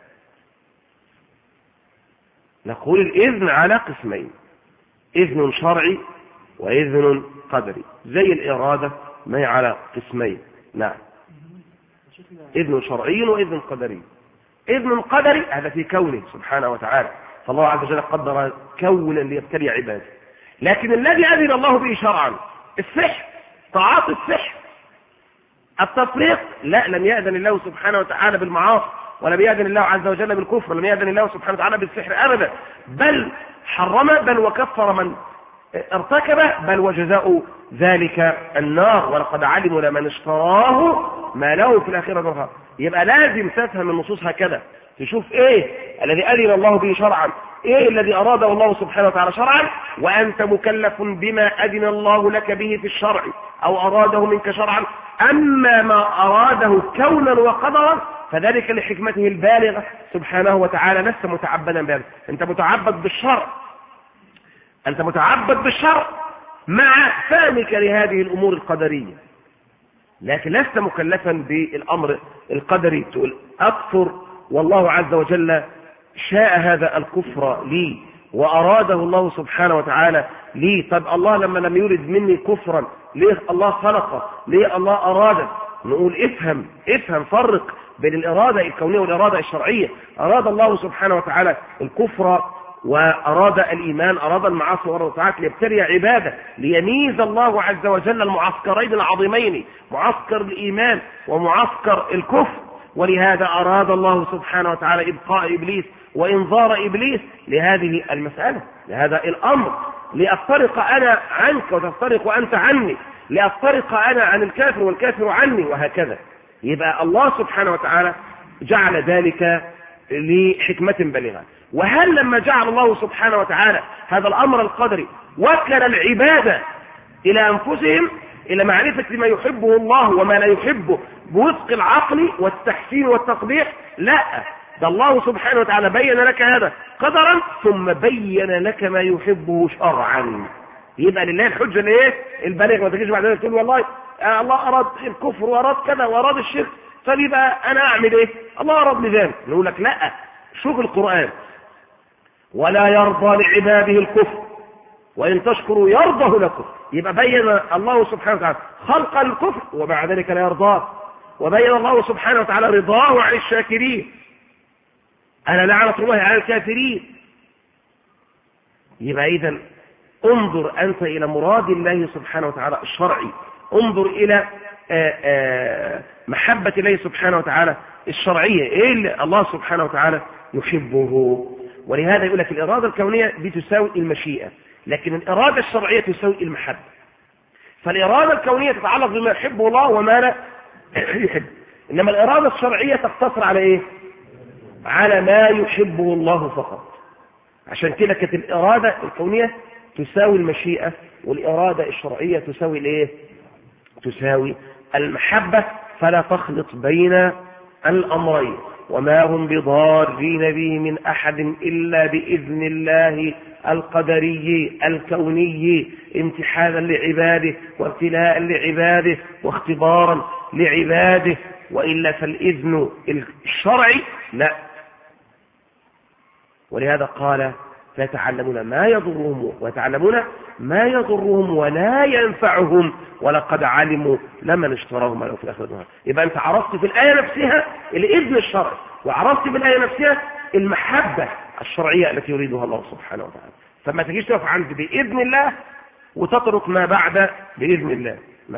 [SPEAKER 1] نقول الإذن على قسمين: إذن شرعي وإذن قدري، زي الإرادة ما هي على قسمين. نعم، إذن شرعي وإذن قدري. إذن قدري هذا في كونه سبحانه وتعالى، فالله عز وجل قدر كونا ليبتلي عباده. لكن الذي أذن الله به شرعا السحر، طاعات السحر، التفريق، لا، لم يأذن الله سبحانه وتعالى بالمعاصي، ولم يأذن الله عز وجل بالكفر، ولم يأذن الله سبحانه وتعالى بالسحر أبدا، بل حرم بل وكفر من ارتكبه، بل وجزاء ذلك النار. ولقد علموا لمن اشتراه ما له في الآخرة من خلاق. يبقى لازم تفهم النصوص هكذا، تشوف ايه الذي أذن الله به شرعا، ايه الذي أراده الله سبحانه وتعالى شرعا، وأنت مكلف بما أذن الله لك به في الشرع أو أراده منك شرعا. أما ما أراده كونا وقدرا فذلك لحكمته البالغة سبحانه وتعالى، لست متعبدا بهذا. أنت متعبد بالشرع، أنت متعبد بالشرع مع فهمك لهذه الأمور القدرية، لكن لست مكلفا بالأمر القدري تقول أكفر والله عز وجل شاء هذا الكفر لي وأراده الله سبحانه وتعالى لي. طب الله لما لم يرد مني كفرا ليه الله خلقه؟ ليه الله أراده؟ نقول افهم فرق بين الإرادة الكونية والإرادة الشرعية. أراد الله سبحانه وتعالى الكفر وأراد الإيمان، أراد المعاصي وأراد الطاعات ليبتلي عباده، ليميز الله عز وجل المعسكرين العظيمين، معسكر الإيمان ومعسكر الكفر. ولهذا أراد الله سبحانه وتعالى إبقاء إبليس وإنظار إبليس لهذه المسألة، لهذا الأمر، لأفترق أنا عنك وتفترق أنت عني، لأفترق أنا عن الكافر والكافر عني، وهكذا. يبقى الله سبحانه وتعالى جعل ذلك لحكمة بالغة. وهل لما جعل الله سبحانه وتعالى هذا الأمر القدري وكل العبادة إلى أنفسهم، إلى معرفة ما يحبه الله وما لا يحبه بوفق العقل والتحسين والتقبيح؟ لا، ده الله سبحانه وتعالى بين لك هذا قدرا ثم بين لك ما يحبه شرعا. يبقى لله الحجة الايه البالغ. ما تجيش بعد ذلك تقول والله الله اراد الكفر واراد كذا واراد الشرك، فبيبقى انا اعمل ايه؟ الله اراد لذلك. نقول لك لا، شوف القرآن، ولا يرضى لعباده الكفر وإن تشكروا يرضه لكم. يبقى بين الله سبحانه وتعالى خلق الكفر ومع ذلك لا يرضاه، وبين الله سبحانه وتعالى رضاه عن الشاكرين. أنا لعنة الله على الكافرين. يبقى إذن انظر أنت إلى مراد الله سبحانه وتعالى الشرعي، انظر إلى محبة الله سبحانه وتعالى الشرعية، إيه اللي الله سبحانه وتعالى يحبه. ولهذا يقول لك الإرادة الكونية دي تساوي المشيئة، لكن الإرادة الشرعية تساوي المحبة. فالإرادة الكونية تتعلق بما يحبه الله وما لا يحب، إنما الإرادة الشرعية تقتصر على إيه؟ على ما يحبه الله فقط. عشان كده كانت الإرادة الكونية تساوي المشيئة، والإرادة الشرعية تساوي الإيه؟ تساوي المحبة. فلا تخلط بين الأمرين. وما هم بضارين به من أحد إلا بإذن الله القدري الكوني، امتحانا لعباده وابتلاء لعباده واختبارا لعباده، وإلا فالإذن الشرعي لا. ولهذا قال فيتعلمون ما يضرهم ويتعلمون ما يضرهم ولا ينفعهم ولقد علموا لمن اشتراه ما له في الآخرة. يبقى أنت عرفت في الآية نفسها الإذن الشرعي، وعرفت في الآية نفسها المحبة الشرعية التي يريدها الله سبحانه وتعالى. فما تجيش تقف عند بإذن الله وتترك ما بعد بإذن الله. لا،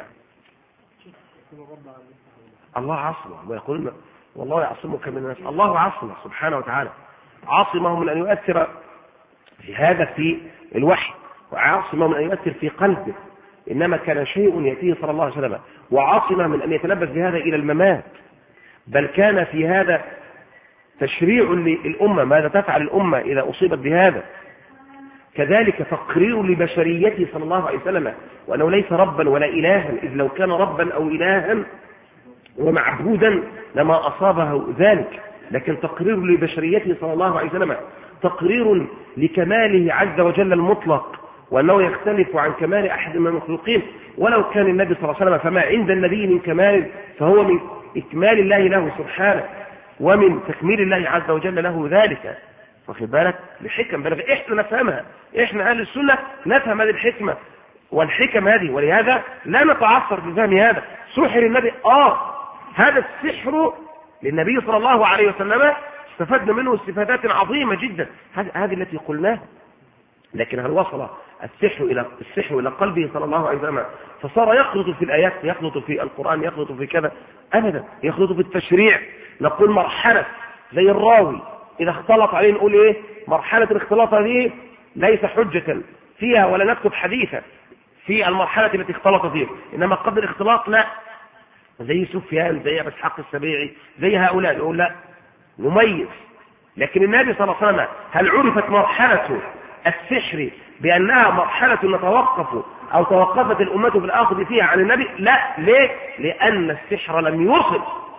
[SPEAKER 1] الله عصمه، ويقولون والله يعصمك من الناس. الله عصمه سبحانه وتعالى، عاصمه من أن يؤثر في هذا في الوحي، وعاصمه من أن يؤثر في قلبه. إنما كان شيء يأتيه صلى الله عليه وسلم، وعاصمه من أن يتلبس بهذا إلى الممات. بل كان في هذا تشريع للأمة، ماذا تفعل الأمة إذا أصيبت بهذا. كذلك تقرير لبشريته صلى الله عليه وسلم، وأنه ليس ربا ولا إلها، إذ لو كان ربا أو إلها ومعبودا لما أصابه ذلك. لكن تقرير لبشريته صلى الله عليه وسلم، تقرير لكماله عز وجل المطلق، وأنه يختلف عن كمال أحد من المخلوقين. ولو كان النبي صلى الله عليه وسلم فما عند النبي من كمال فهو من إكمال الله له سبحانه، ومن تكميل الله عز وجل له ذلك. واخد بالك؟ لحكم بلغ احنا نفهمها، احنا اهل السنه نفهم هذه الحكمه والحكم هذه. ولهذا لا نتعثر في فهم هذا. سحر النبي هذا السحر للنبي صلى الله عليه وسلم استفدنا منه استفادات عظيمه جدا، هذه التي قلناها. لكن هل وصل السحر الى قلبه صلى الله عليه وسلم فصار يخلط في الايات، يخلط في القران، يخلط في كذا؟ ابدا، يخلط في التشريع. نقول مرحله زي الراوي إذا اختلط عليه نقول إيه؟ مرحلة الاختلاط هذه ليس حجة فيها ولا نكتب حديثا في المرحلة التي اختلط فيها، إنما قبل الاختلاط لا. زي سفيان، زي أبي إسحاق السبيعي، زي هؤلاء نقول لا، نميز. لكن النبي صلى الله عليه وسلم هل عرفت مرحلة السحر بأنها مرحلة نتوقف أو توقفت الأمة في الآخذ فيها عن النبي؟ لا. ليه؟ لأن السحر لم يوصل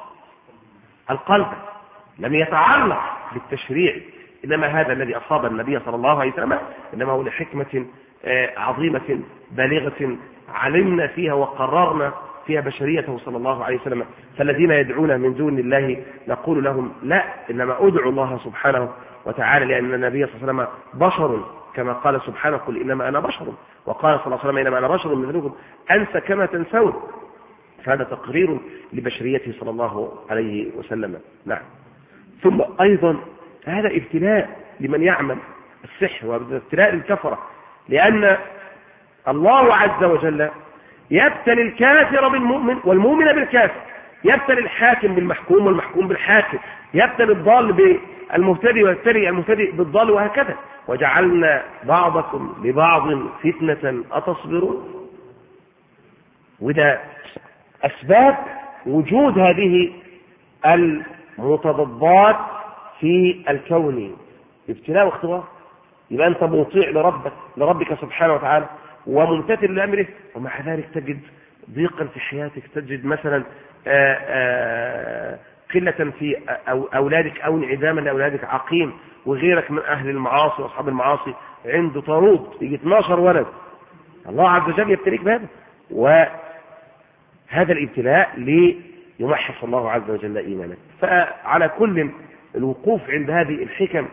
[SPEAKER 1] القلب، لم يتعلق بالتشريع. إنما هذا الذي أصاب النبي صلى الله عليه وسلم إنما هو لحكمة عظيمة بالغة علمنا فيها وقررنا فيها بشريته صلى الله عليه وسلم. فالذين يدعون من دون الله نقول لهم لا، إنما أدعوا الله سبحانه وتعالى، لأن النبي صلى الله عليه وسلم بشر كما قال سبحانه قل إنما أنا بشر، وقال صلى الله عليه وسلم إنما أنا بشر مثلكم أنسى كما تنسون. فهذا تقرير لبشريته صلى الله عليه وسلم. نعم. ثم أيضا هذا ابتلاء لمن يعمل السحر، وابتلاء للكفرة، لأن الله عز وجل يبتلي الكافر بالمؤمن والمؤمن بالكافر، يبتلي الحاكم بالمحكوم والمحكوم بالحاكم، يبتلي الضال بالمهتدي ويبتلي المهتدي بالضال، وهكذا. وجعلنا بعضكم لبعض فتنة أتصبرون. وده أسباب وجود هذه المتضادات في الكون، ابتلاء واختبار. يبقى أنت مطيع لربك سبحانه وتعالى وممتثل لأمره، ومع ذلك تجد ضيقا في حياتك، تجد مثلا قلة في أولادك أو انعداما لأولادك، عقيم، وغيرك من أهل المعاصي وأصحاب المعاصي عنده طرود يجي 12 ولد، الله عز وجل يبتليك بهذا. وهذا الابتلاء ليمحص الله عز وجل إيمانك. فعلى كل الوقوف عند هذه الحكم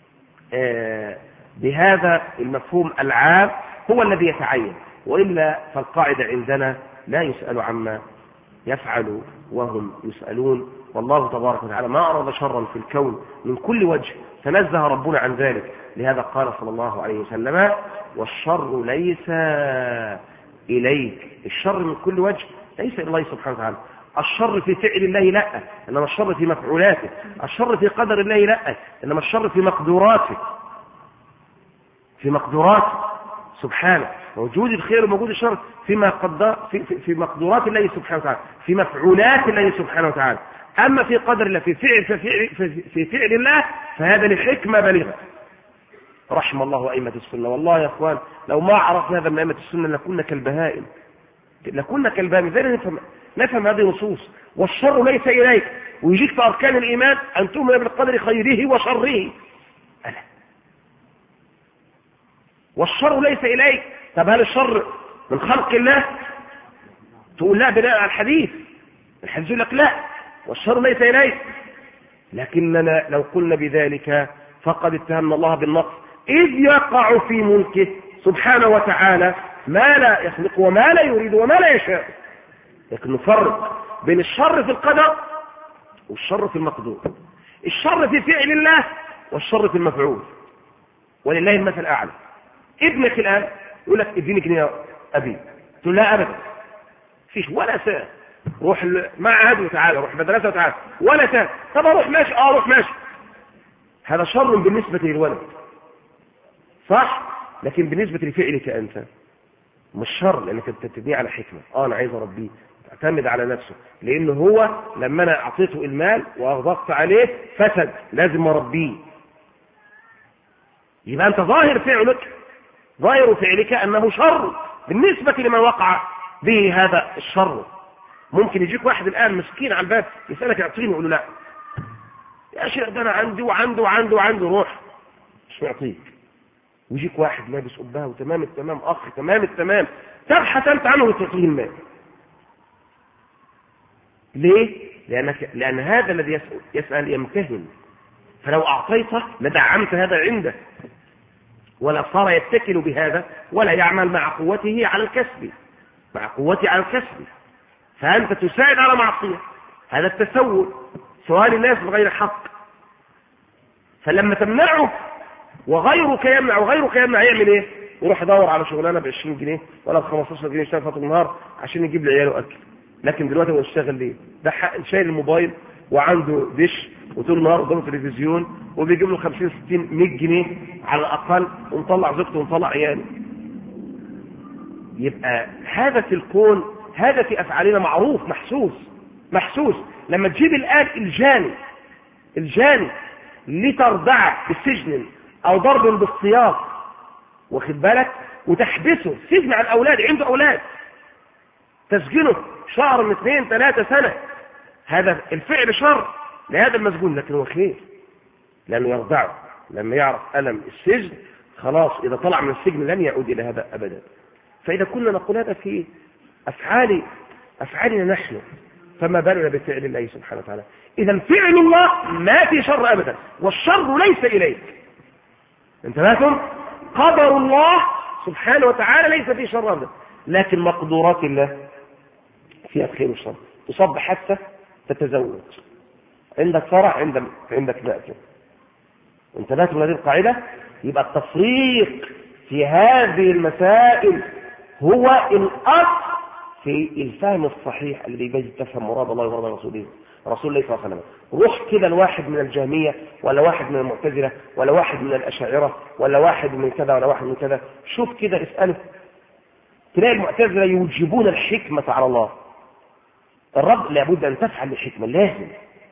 [SPEAKER 1] بهذا المفهوم العام هو الذي يتعين، وإلا فالقاعدة عندنا لا يسأل عما يفعل وهم يسألون. والله تبارك وتعالى ما أراد شرا في الكون من كل وجه، تنزه ربنا عن ذلك. لهذا قال صلى الله عليه وسلم: والشر ليس إليك. الشر من كل وجه ليس إلى الله سبحانه وتعالى. الشر في فعل الله لا، إنما الشر في مفعولاته. الشر في قدر الله لا، إنما الشر في مقدوراته، في مقدوراته سبحانه. موجود الخير وموجود الشر فيما قدر في مقدورات الله سبحانه وتعالى، في مفعولات الله سبحانه وتعالى. أما في قدر الله في فعل الله فهذا لحكمة بليغة. رحم الله أئمة السنة. والله يا أخوان لو ما عرفنا هذا من أئمة السنة لكنا كالبهائم، لكنا كالبهائم. ذلك نفهم هذه النصوص. والشر ليس إليك، ويجيك في أركان الإيمان أن تؤمن بالقدر خيره وشره. ألا والشر ليس إليك. طب هل الشر من خلق الله؟ تقول لا بناء على الحديث يقول لك لا، والشر ليس إليك. لكننا لو قلنا بذلك فقد اتهمنا الله بالنقص، إذ يقع في ملكه سبحانه وتعالى ما لا يخلق وما لا يريد وما لا يشاء. لكن نفرق بين الشر في القدر والشر في المقدور. الشر في فعل الله والشر في المفعول، ولله المثل الأعلى. ابنك الآن يقول لك اديني جنيه يا أبي، تقول لا أبدا، فيش ولا ساعة، روح معهد وتعالى، روح مدرسة وتعالى، ولا ساعة. طب أروح ماشي، أروح ماشي. هذا شر بالنسبة للولد صح، لكن بالنسبة لفعلك أنت مش شر، لأنك تبنيه على حكمة. أنا عايز أربيه، اعتمد على نفسه، لأنه هو لما أنا أعطيته المال وأغضقت عليه فسد، لازم أربيه. يبقى أنت ظاهر فعلك أنه شر بالنسبة لمن وقع به هذا الشر. ممكن يجيك واحد الآن مسكين على الباب يسألك اعطيني، يقول له لا يا شيخ ده أنا عندي وعنده روح مش معطيك. ويجيك واحد لابس قبها وتمام التمام، أخ تمام التمام، تبحث أنت عنه وتعطيه المال. ليه؟ لأن هذا الذي يسأل يمتهن، فلو أعطيته لدعمت هذا عنده، ولا صار يتكل بهذا ولا يعمل مع قوته على الكسب، مع قوته على الكسب. فأنت تساعد على معصية، هذا التسول، سؤال الناس بغير حق. فلما تمنعه وغيرك يمنع يعمل ايه؟ يروح يدور على شغلانه ب20 جنيه ولا ب15 جنيه يشتغل فتره النهار عشان يجيب لعياله اكل. لكن دلوقتي هو يشتغل ليه؟ ده شايل الموبايل وعنده دش وطول النهار قدامه تلفزيون وبيجيب له 50 60 100 جنيه على الاقل، ومطلع زوجته ومطلع عياله. يبقى هذا في الكون، هذا في افعالنا معروف محسوس. لما تجيب الآن الجاني لتردعه بالسجن او ضرب بالسياط، واخد بالك، وتحبسه سجن على الاولاد، عنده اولاد تسجنه شهر من 2 3 سنة، هذا الفعل شر لهذا المسجون، لكن هو خير لانه يرضعه. لما يعرف ألم السجن خلاص إذا طلع من السجن لن يعود إلى هذا أبدا. فإذا كنا نقول هذا في أفعالنا نحن، فما بالنا بفعل الله سبحانه وتعالى. إذا فعل الله ما في شر أبدا، والشر ليس إليك. انتبهتم؟ قدر الله سبحانه وتعالى ليس في شر أبدا، لكن مقدورات الله فيها خير وشر. تصب حتى تتزوج، عندك فرع، عندك مأكل. انتبهتم لهذه القاعدة؟ يبقى التفريق في هذه المسائل هو الأصل في الفهم الصحيح الذي يجب تفهم مراد الله ومراد رسول الله صلى الله عليه وسلم. روح كده الواحد من الجهمية ولا واحد من المعتزلة ولا واحد من الأشاعرة ولا واحد من كذا ولا واحد من كذا، شوف كده اسأله، تلاقي المعتزلة يوجبون الحكمة على الله. الرب لابد أن تفعل الحكمة، لازم،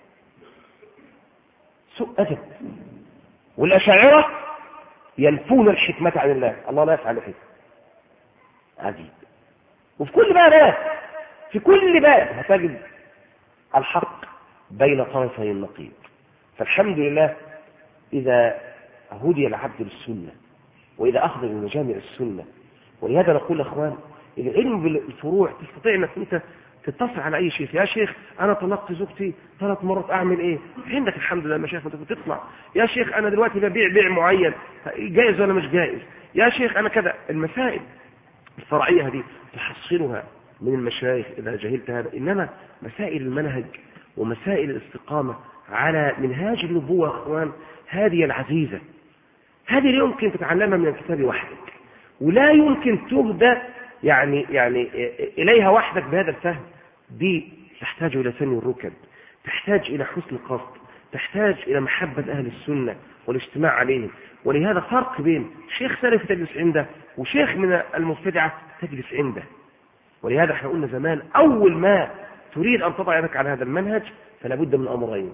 [SPEAKER 1] سوء أدب. والأشاعرة ينفون الحكمة عن الله، الله لا يفعل الحكمة. عجيب. وفي كل باب، في كل باب هتجد الحق بين طرفي النقيض. فالحمد لله إذا هدي العبد للسنة وإذا أخذ بمجامع السنة. ولهذا نقول أخوان العلم بالفروع تستطيع أنك أنت تتصل على أي شيخ. يا شيخ أنا طلقت زوجتي 3 مرات أعمل إيه؟ عندك الحمد لله مشايخ أنت تطلع. يا شيخ أنا دلوقتي ببيع بيع معين جائز ولا مش جائز؟ يا شيخ أنا كذا. المسائل الفرعية هذه تحصلها من المشايخ إذا جهلت هذا. إنما مسائل المنهج ومسائل الاستقامة على منهاج النبوة أخوان هذه العزيزة، هذه لا يمكن تتعلمها من الكتاب وحدك، ولا يمكن تهدى يعني إليها وحدك بهذا الفهم. دي تحتاج إلى سن الركب، تحتاج إلى حسن القصد، تحتاج إلى محبة أهل السنة والاجتماع عليهم. ولهذا فرق بين شيخ سلفي تجلس عنده وشيخ من المبتدعة تجلس عنده. ولهذا احنا قلنا زمان أول ما تريد أن تضع يدك على هذا المنهج فلا بد من أمرين: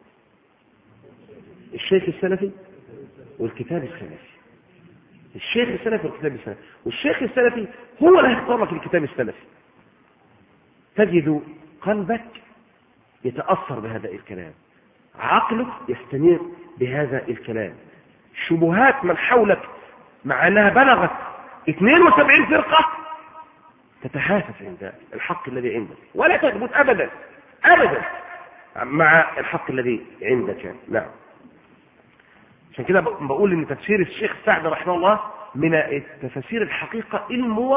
[SPEAKER 1] الشيخ السلفي والكتاب السلفي. الشيخ السلفي والكتاب السلفي. والشيخ السلفي هو اللي هيختار لك الكتاب السلفي. تجد قلبك يتأثر بهذا الكلام، عقلك يستنير بهذا الكلام. شبهات من حولك مع أنها بلغت 72 فرقة تتحاسس عند الحق الذي عندك ولا تثبت أبدا أبدا مع الحق الذي عندك. نعم. عشان كده بقول ان تفسير الشيخ سعد رحمه الله من التفاسير الحقيقة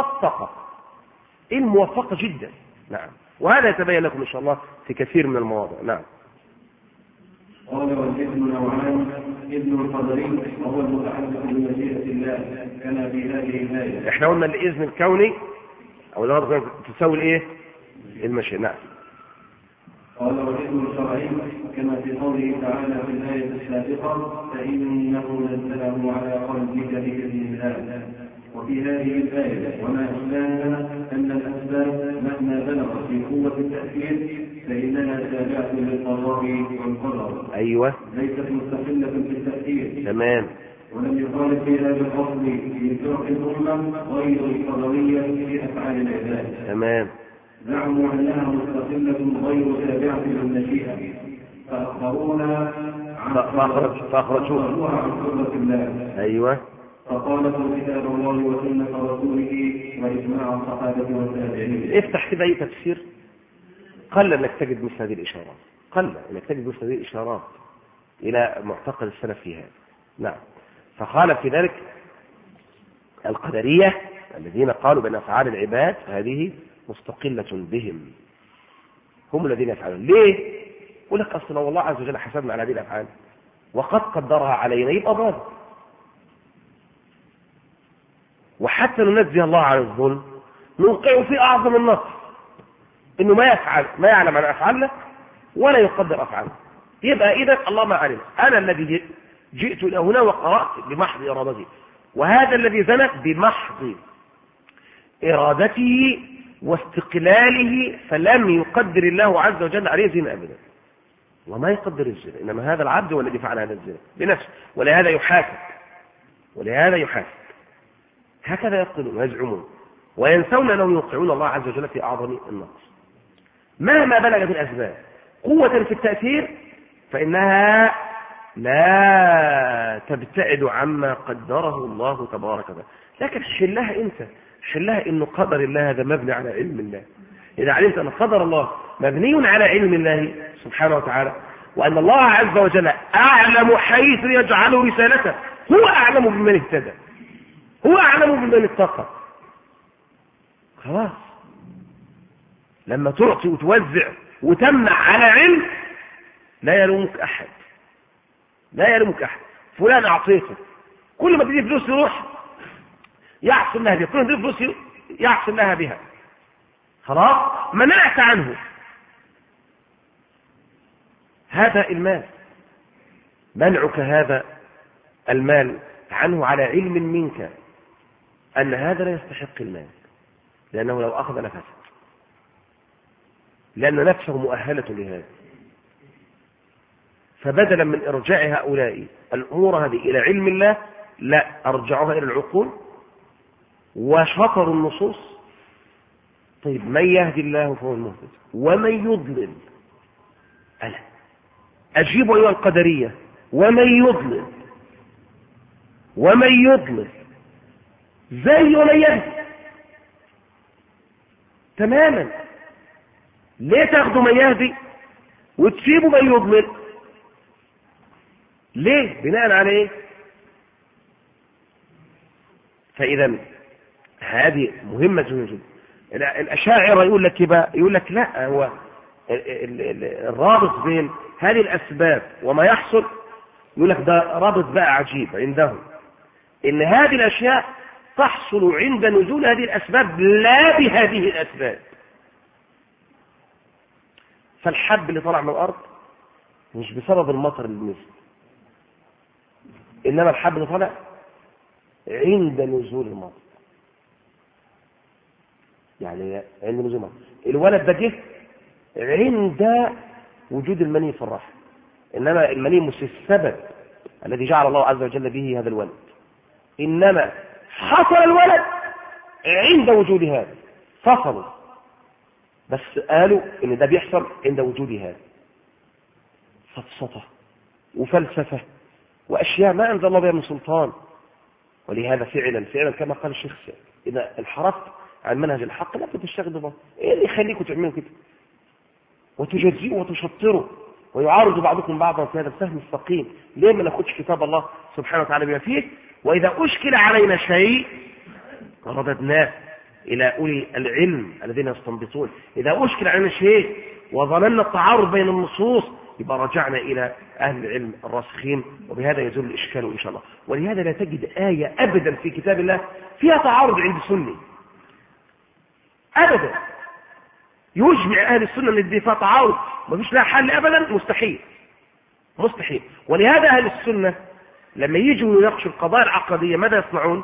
[SPEAKER 1] الموفقة جدا. نعم. وهذا يتبين لكم ان شاء الله في كثير من المواضع. نعم.
[SPEAKER 2] قال والابن نوعان: ابن القدري وهو المتعلق بمشيئة الله كما في هذه الآية.
[SPEAKER 1] احنا قلنا الإذن الكوني او الأرض تساوي الايه؟ المشيئة. نعم.
[SPEAKER 2] قال والابن الشرعي كما في قوله تعالى في الآية السابقة: فإنه نزله على قلبك بإذن الله. وفي هذه الآية وما أشباهها أن الأسباب مهما بلغت في قوة التأثير فإنها تابعة للقضاء والقدر.
[SPEAKER 1] أيوة.
[SPEAKER 2] ليست مستقلة في التأثير.
[SPEAKER 1] تمام.
[SPEAKER 2] ولم يقال في هذا الفصل في فرق الأمة غير القدرية في أفعال العباد.
[SPEAKER 1] تمام.
[SPEAKER 2] زعموا أنها مستقلة غير تابعة للمشيئة فأخبرونا
[SPEAKER 1] فأخرجوها
[SPEAKER 2] عن قدرة الله.
[SPEAKER 1] أيوة.
[SPEAKER 2] فقالوا كتاب الله وسنة رسوله وإجماع الصحابة والتابعين.
[SPEAKER 1] افتح كده أي تفسير قل أنك تجد مثل هذه الإشارات، قل أنك تجد مثل هذه الإشارات إلى معتقد السلف في هذا. نعم. فخالف في ذلك القدرية الذين قالوا بأن أفعال العباد هذه مستقلة بهم، هم الذين يفعلون. ليه؟ يقول لك أصلا والله عز وجل حسبنا على هذه الأفعال وقد قدرها علينا، يبقى ضابط. وحتى ننزه الله عن الظلم نوقع في أعظم النصر إنه ما يعلم عن أفعالنا ولا يقدر أفعالنا. يبقى إذا الله ما علم. أنا الذي جئت إلى هنا وقرأت بمحض إرادتي، وهذا الذي زنت بمحض إرادته واستقلاله، فلم يقدر الله عز وجل عليه زنا أبدا. وما يقدر الزنا، إنما هذا العبد هو الذي فعل هذا الزنا بنفسه، ولهذا يحاسب. هكذا يقولون ويزعمون وينسون أنهم يوقعون الله عز وجل في أعظم النقص. مهما بلغت الأسباب قوة في التأثير فإنها لا تبتعد عما قدره الله تبارك وتعالى. لكن حلها إنه قدر الله هذا مبني على علم الله. إذا علمت أن قدر الله مبني على علم الله سبحانه وتعالى، وأن الله عز وجل أعلم حيث يجعل رسالته، هو أعلم بمن اهتدى، هو أعلم بمن اتقى، خلاص. لما تعطي وتوزع وتمنع على علم لا يلومك أحد. فلان أعطيته، كل ما تجي فلوس يروح يعصم لها بها، كل ما تجي فلوس يعصم لها بها، خلاص منعت عنه هذا المال. منعك هذا المال عنه على علم منك أن هذا لا يستحق المال، لأنه لو أخذ لفسد، لأن نفسه مؤهلة لهذا. فبدلا من إرجاع هؤلاء الأمور هذه إلى علم الله، لا، أرجعوها إلى العقول وشطروا النصوص. طيب من يهدي الله فهو المهتد ومن يضلل ألا أجيب أيها القدرية ومن يضلل زي ومن يهدي تماما. ليه تاخدوا من يهدي وتسيبوا من يضلل؟ ليه؟ بناء على ايه؟ فإذا هذه مهمة جدا. الأشاعرة يقول لك بقى، يقول لك لا، هو الرابط بين هذه الأسباب وما يحصل، يقول لك ده رابط بقى عجيب عندهم، إن هذه الأشياء تحصل عند نزول هذه الأسباب لا بهذه الأسباب. فالحب اللي طلع من الأرض مش بسبب المطر اللي نزل، إنما الحب اللي طلع عند نزول المطر، يعني عند نزول المطر. الولد ده جه عند وجود المني في الرحم، إنما المني مش السبب الذي جعل الله عز وجل به هذا الولد، إنما حصل الولد عند وجود هذا، فصلوا بس قالوا إن ده بيحصل عند وجود هذا. سفسطة وفلسفة وأشياء ما أنزل الله بها من سلطان. ولهذا فعلا كما قال الشيخ سعد، إذا انحرفت عن منهج الحق لا تشتغل ببعض. إيه اللي يخليكم تعملوا كده وتجزئوا وتشطروا ويعارض بعضكم بعضا في هذا الفهم السقيم؟ ليه ما ناخدش كتاب الله سبحانه وتعالى بما فيه؟ وإذا أشكل علينا شيء رددناه إلى أولي العلم الذين يستنبطون. إذا أشكل علينا شيء وظننا التعارض بين النصوص يبقى رجعنا إلى أهل العلم الراسخين، وبهذا يزول الإشكال إن شاء الله. ولهذا لا تجد آية أبدا في كتاب الله فيها تعارض عند السني أبدا. يجمع أهل السنة أن دي فيها تعارض ما فيش لها حل أبدا، مستحيل. ولهذا أهل السنة لما يجوا يناقشوا القضايا العقدية ماذا يصنعون؟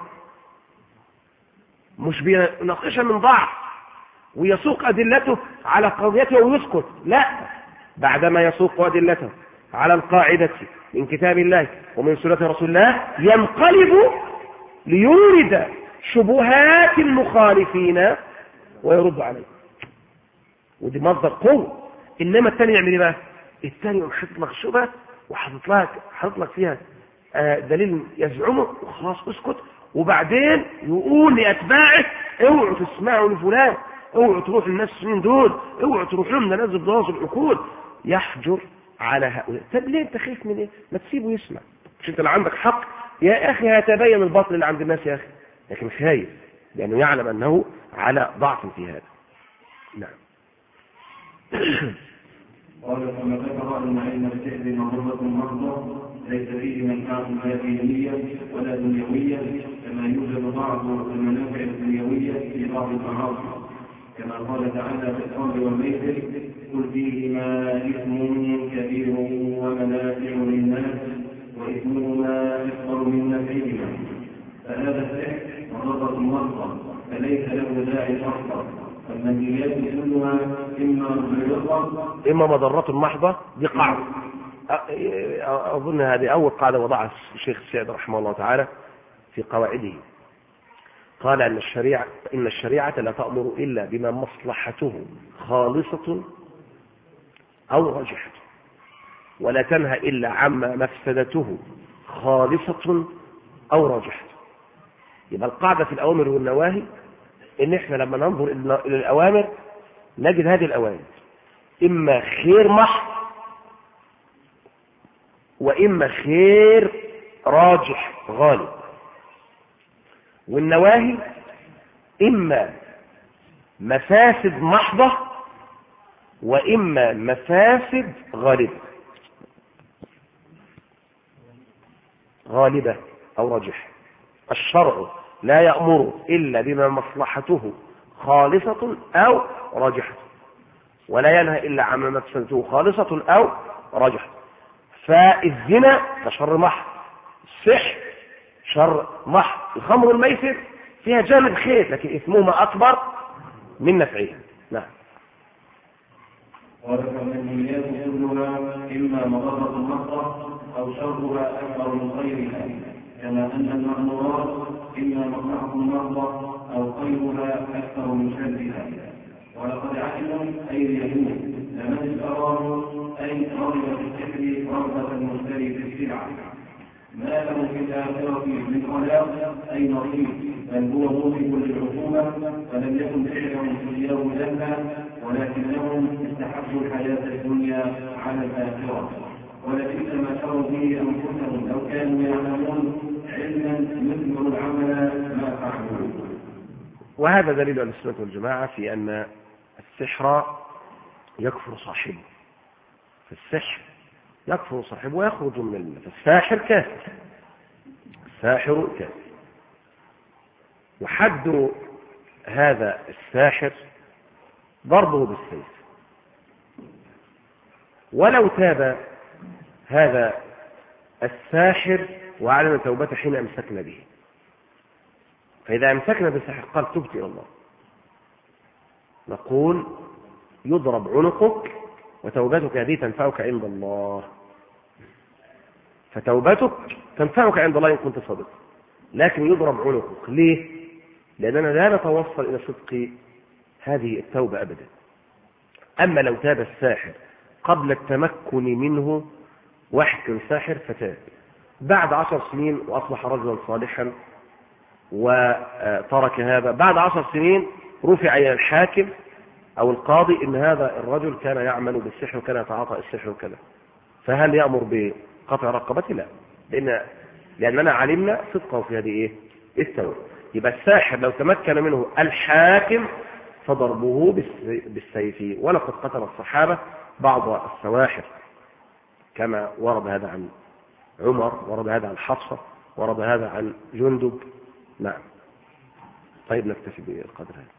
[SPEAKER 1] مش بيناقشها من ضعف ويسوق أدلته على قضيته ويسكت، لا، بعدما يسوق أدلته على القاعدة من كتاب الله ومن سنة رسول الله ينقلب ليورد شبهات المخالفين ويرد عليه، ودي مصدر قوة. إنما الثاني يعمل ايه بقى؟ الثاني يقوم حاطط لك شبهة وحاطط لك فيها دليل يزعمه وخلاص اسكت، وبعدين يقول لأتباعه اوعوا تسمعوا لفلان، اوعوا تروحوا الناس السنين دول، اوعوا تروحوا لهم ده نازل بوظ العقول، يحجر على هؤلاء. طب ليه انت خايف من ايه؟ ما تسيبه يسمع، مش انت اللي عندك حق يا اخي؟ هيتبين الباطل اللي عند الناس يا اخي، لكن خايف لانه يعلم انه على ضعف في هذا. نعم.
[SPEAKER 2] قال كما ذكر ان علم السحر مضرة محضة ليس فيه منفعة لا دينية ولا دنيوية، كما يوجد بعض المنافع الدنيوية في بعض المعاصي، كما قال تعالى في الخمر والميسر قل فيهما إثم كبير ومنافع للناس وإثمهما أكبر من نفعهما، فهذا السحر مضرة محضة فليس له داعي أكبر. فالمنهيات كلها
[SPEAKER 1] إما مضرة محضة، دي قاعدة أظن هذه أول قاعدة وضعها الشيخ سعد رحمه الله تعالى في قواعده. قال إن الشريعة لا تأمر إلا بما مصلحته خالصة أو راجحة، ولا تنهى إلا عما مفسدته خالصة أو راجحة. يبقى القاعدة في الأوامر والنواهي إن إحنا لما ننظر إلى الأوامر نجد هذه الأوامر إما خير محض وإما خير راجح غالب، والنواهي إما مفاسد محضة وإما مفاسد غالبة أو راجحة. الشرع لا يأمر إلا بما مصلحته خالصة أو راجحة، ولا ينهى إلا عما مفسدته خالصة أو راجحة. فالزنا ده شر محض، السحر شر محض، الخمر والميسر فيها جانب خير لكن إثمهما أكبر من نفعها. نعم.
[SPEAKER 2] والمنهيات كلها إما مضرة محضة أو شرها أكبر من خيرها، كما أن المأمورات إما مصلحة محضة أو خيرها أكثر من شرها. ولقد علموا أي اليهود لمن اشتراه أي رغب في السحر رغبة المشتري في السلعة. ما له في الآخرة من خلاق أي نصيب، بل هو موجب للعقوبة، فلم يكن سحرهم إياه جنة، ولكنهم استحبوا الحياة الدنيا على الآخرة. ولبئس ما شروا به أنفسهم لو كانوا يعلمون علما يثمر العمل ما فعلوا.
[SPEAKER 1] وهذا دليل أهل السنة والجماعة في أن السحر يكفر صاحبه، فالسحر يكفر صاحبه ويخرج من الملة، فالساحر كافر، الساحر كافر. وحد هذا الساحر ضربه بالسيف، ولو تاب هذا الساحر وأعلن توبته حين أمسكنا به، فإذا أمسكنا بالساحر قال تبت إلى الله، نقول يضرب عنقك وتوبتك هذه تنفعك عند الله، فتوبتك تنفعك عند الله إن كنت صادق، لكن يضرب عنقك. ليه؟ لأننا لا نتوصل إلى صدق هذه التوبة أبدا. أما لو تاب الساحر قبل التمكن منه، واحد كان ساحر فتاب بعد 10 سنين وأصبح رجلا صالحا وترك هذا، بعد 10 سنين رفع إلى الحاكم أو القاضي إن هذا الرجل كان يعمل بالسحر وكان يتعاطى السحر وكذا، فهل يأمر بقطع رقبته؟ لا، لأننا علمنا صدقه في هذه التوبة. يبقى الساحر لو تمكن منه الحاكم فضربه بالسيف. ولقد قتل الصحابة بعض السواحر كما ورد هذا عن عمر، ورد هذا عن حفصة، ورد هذا عن جندب. نعم. طيب نكتفي بالقدر هذا.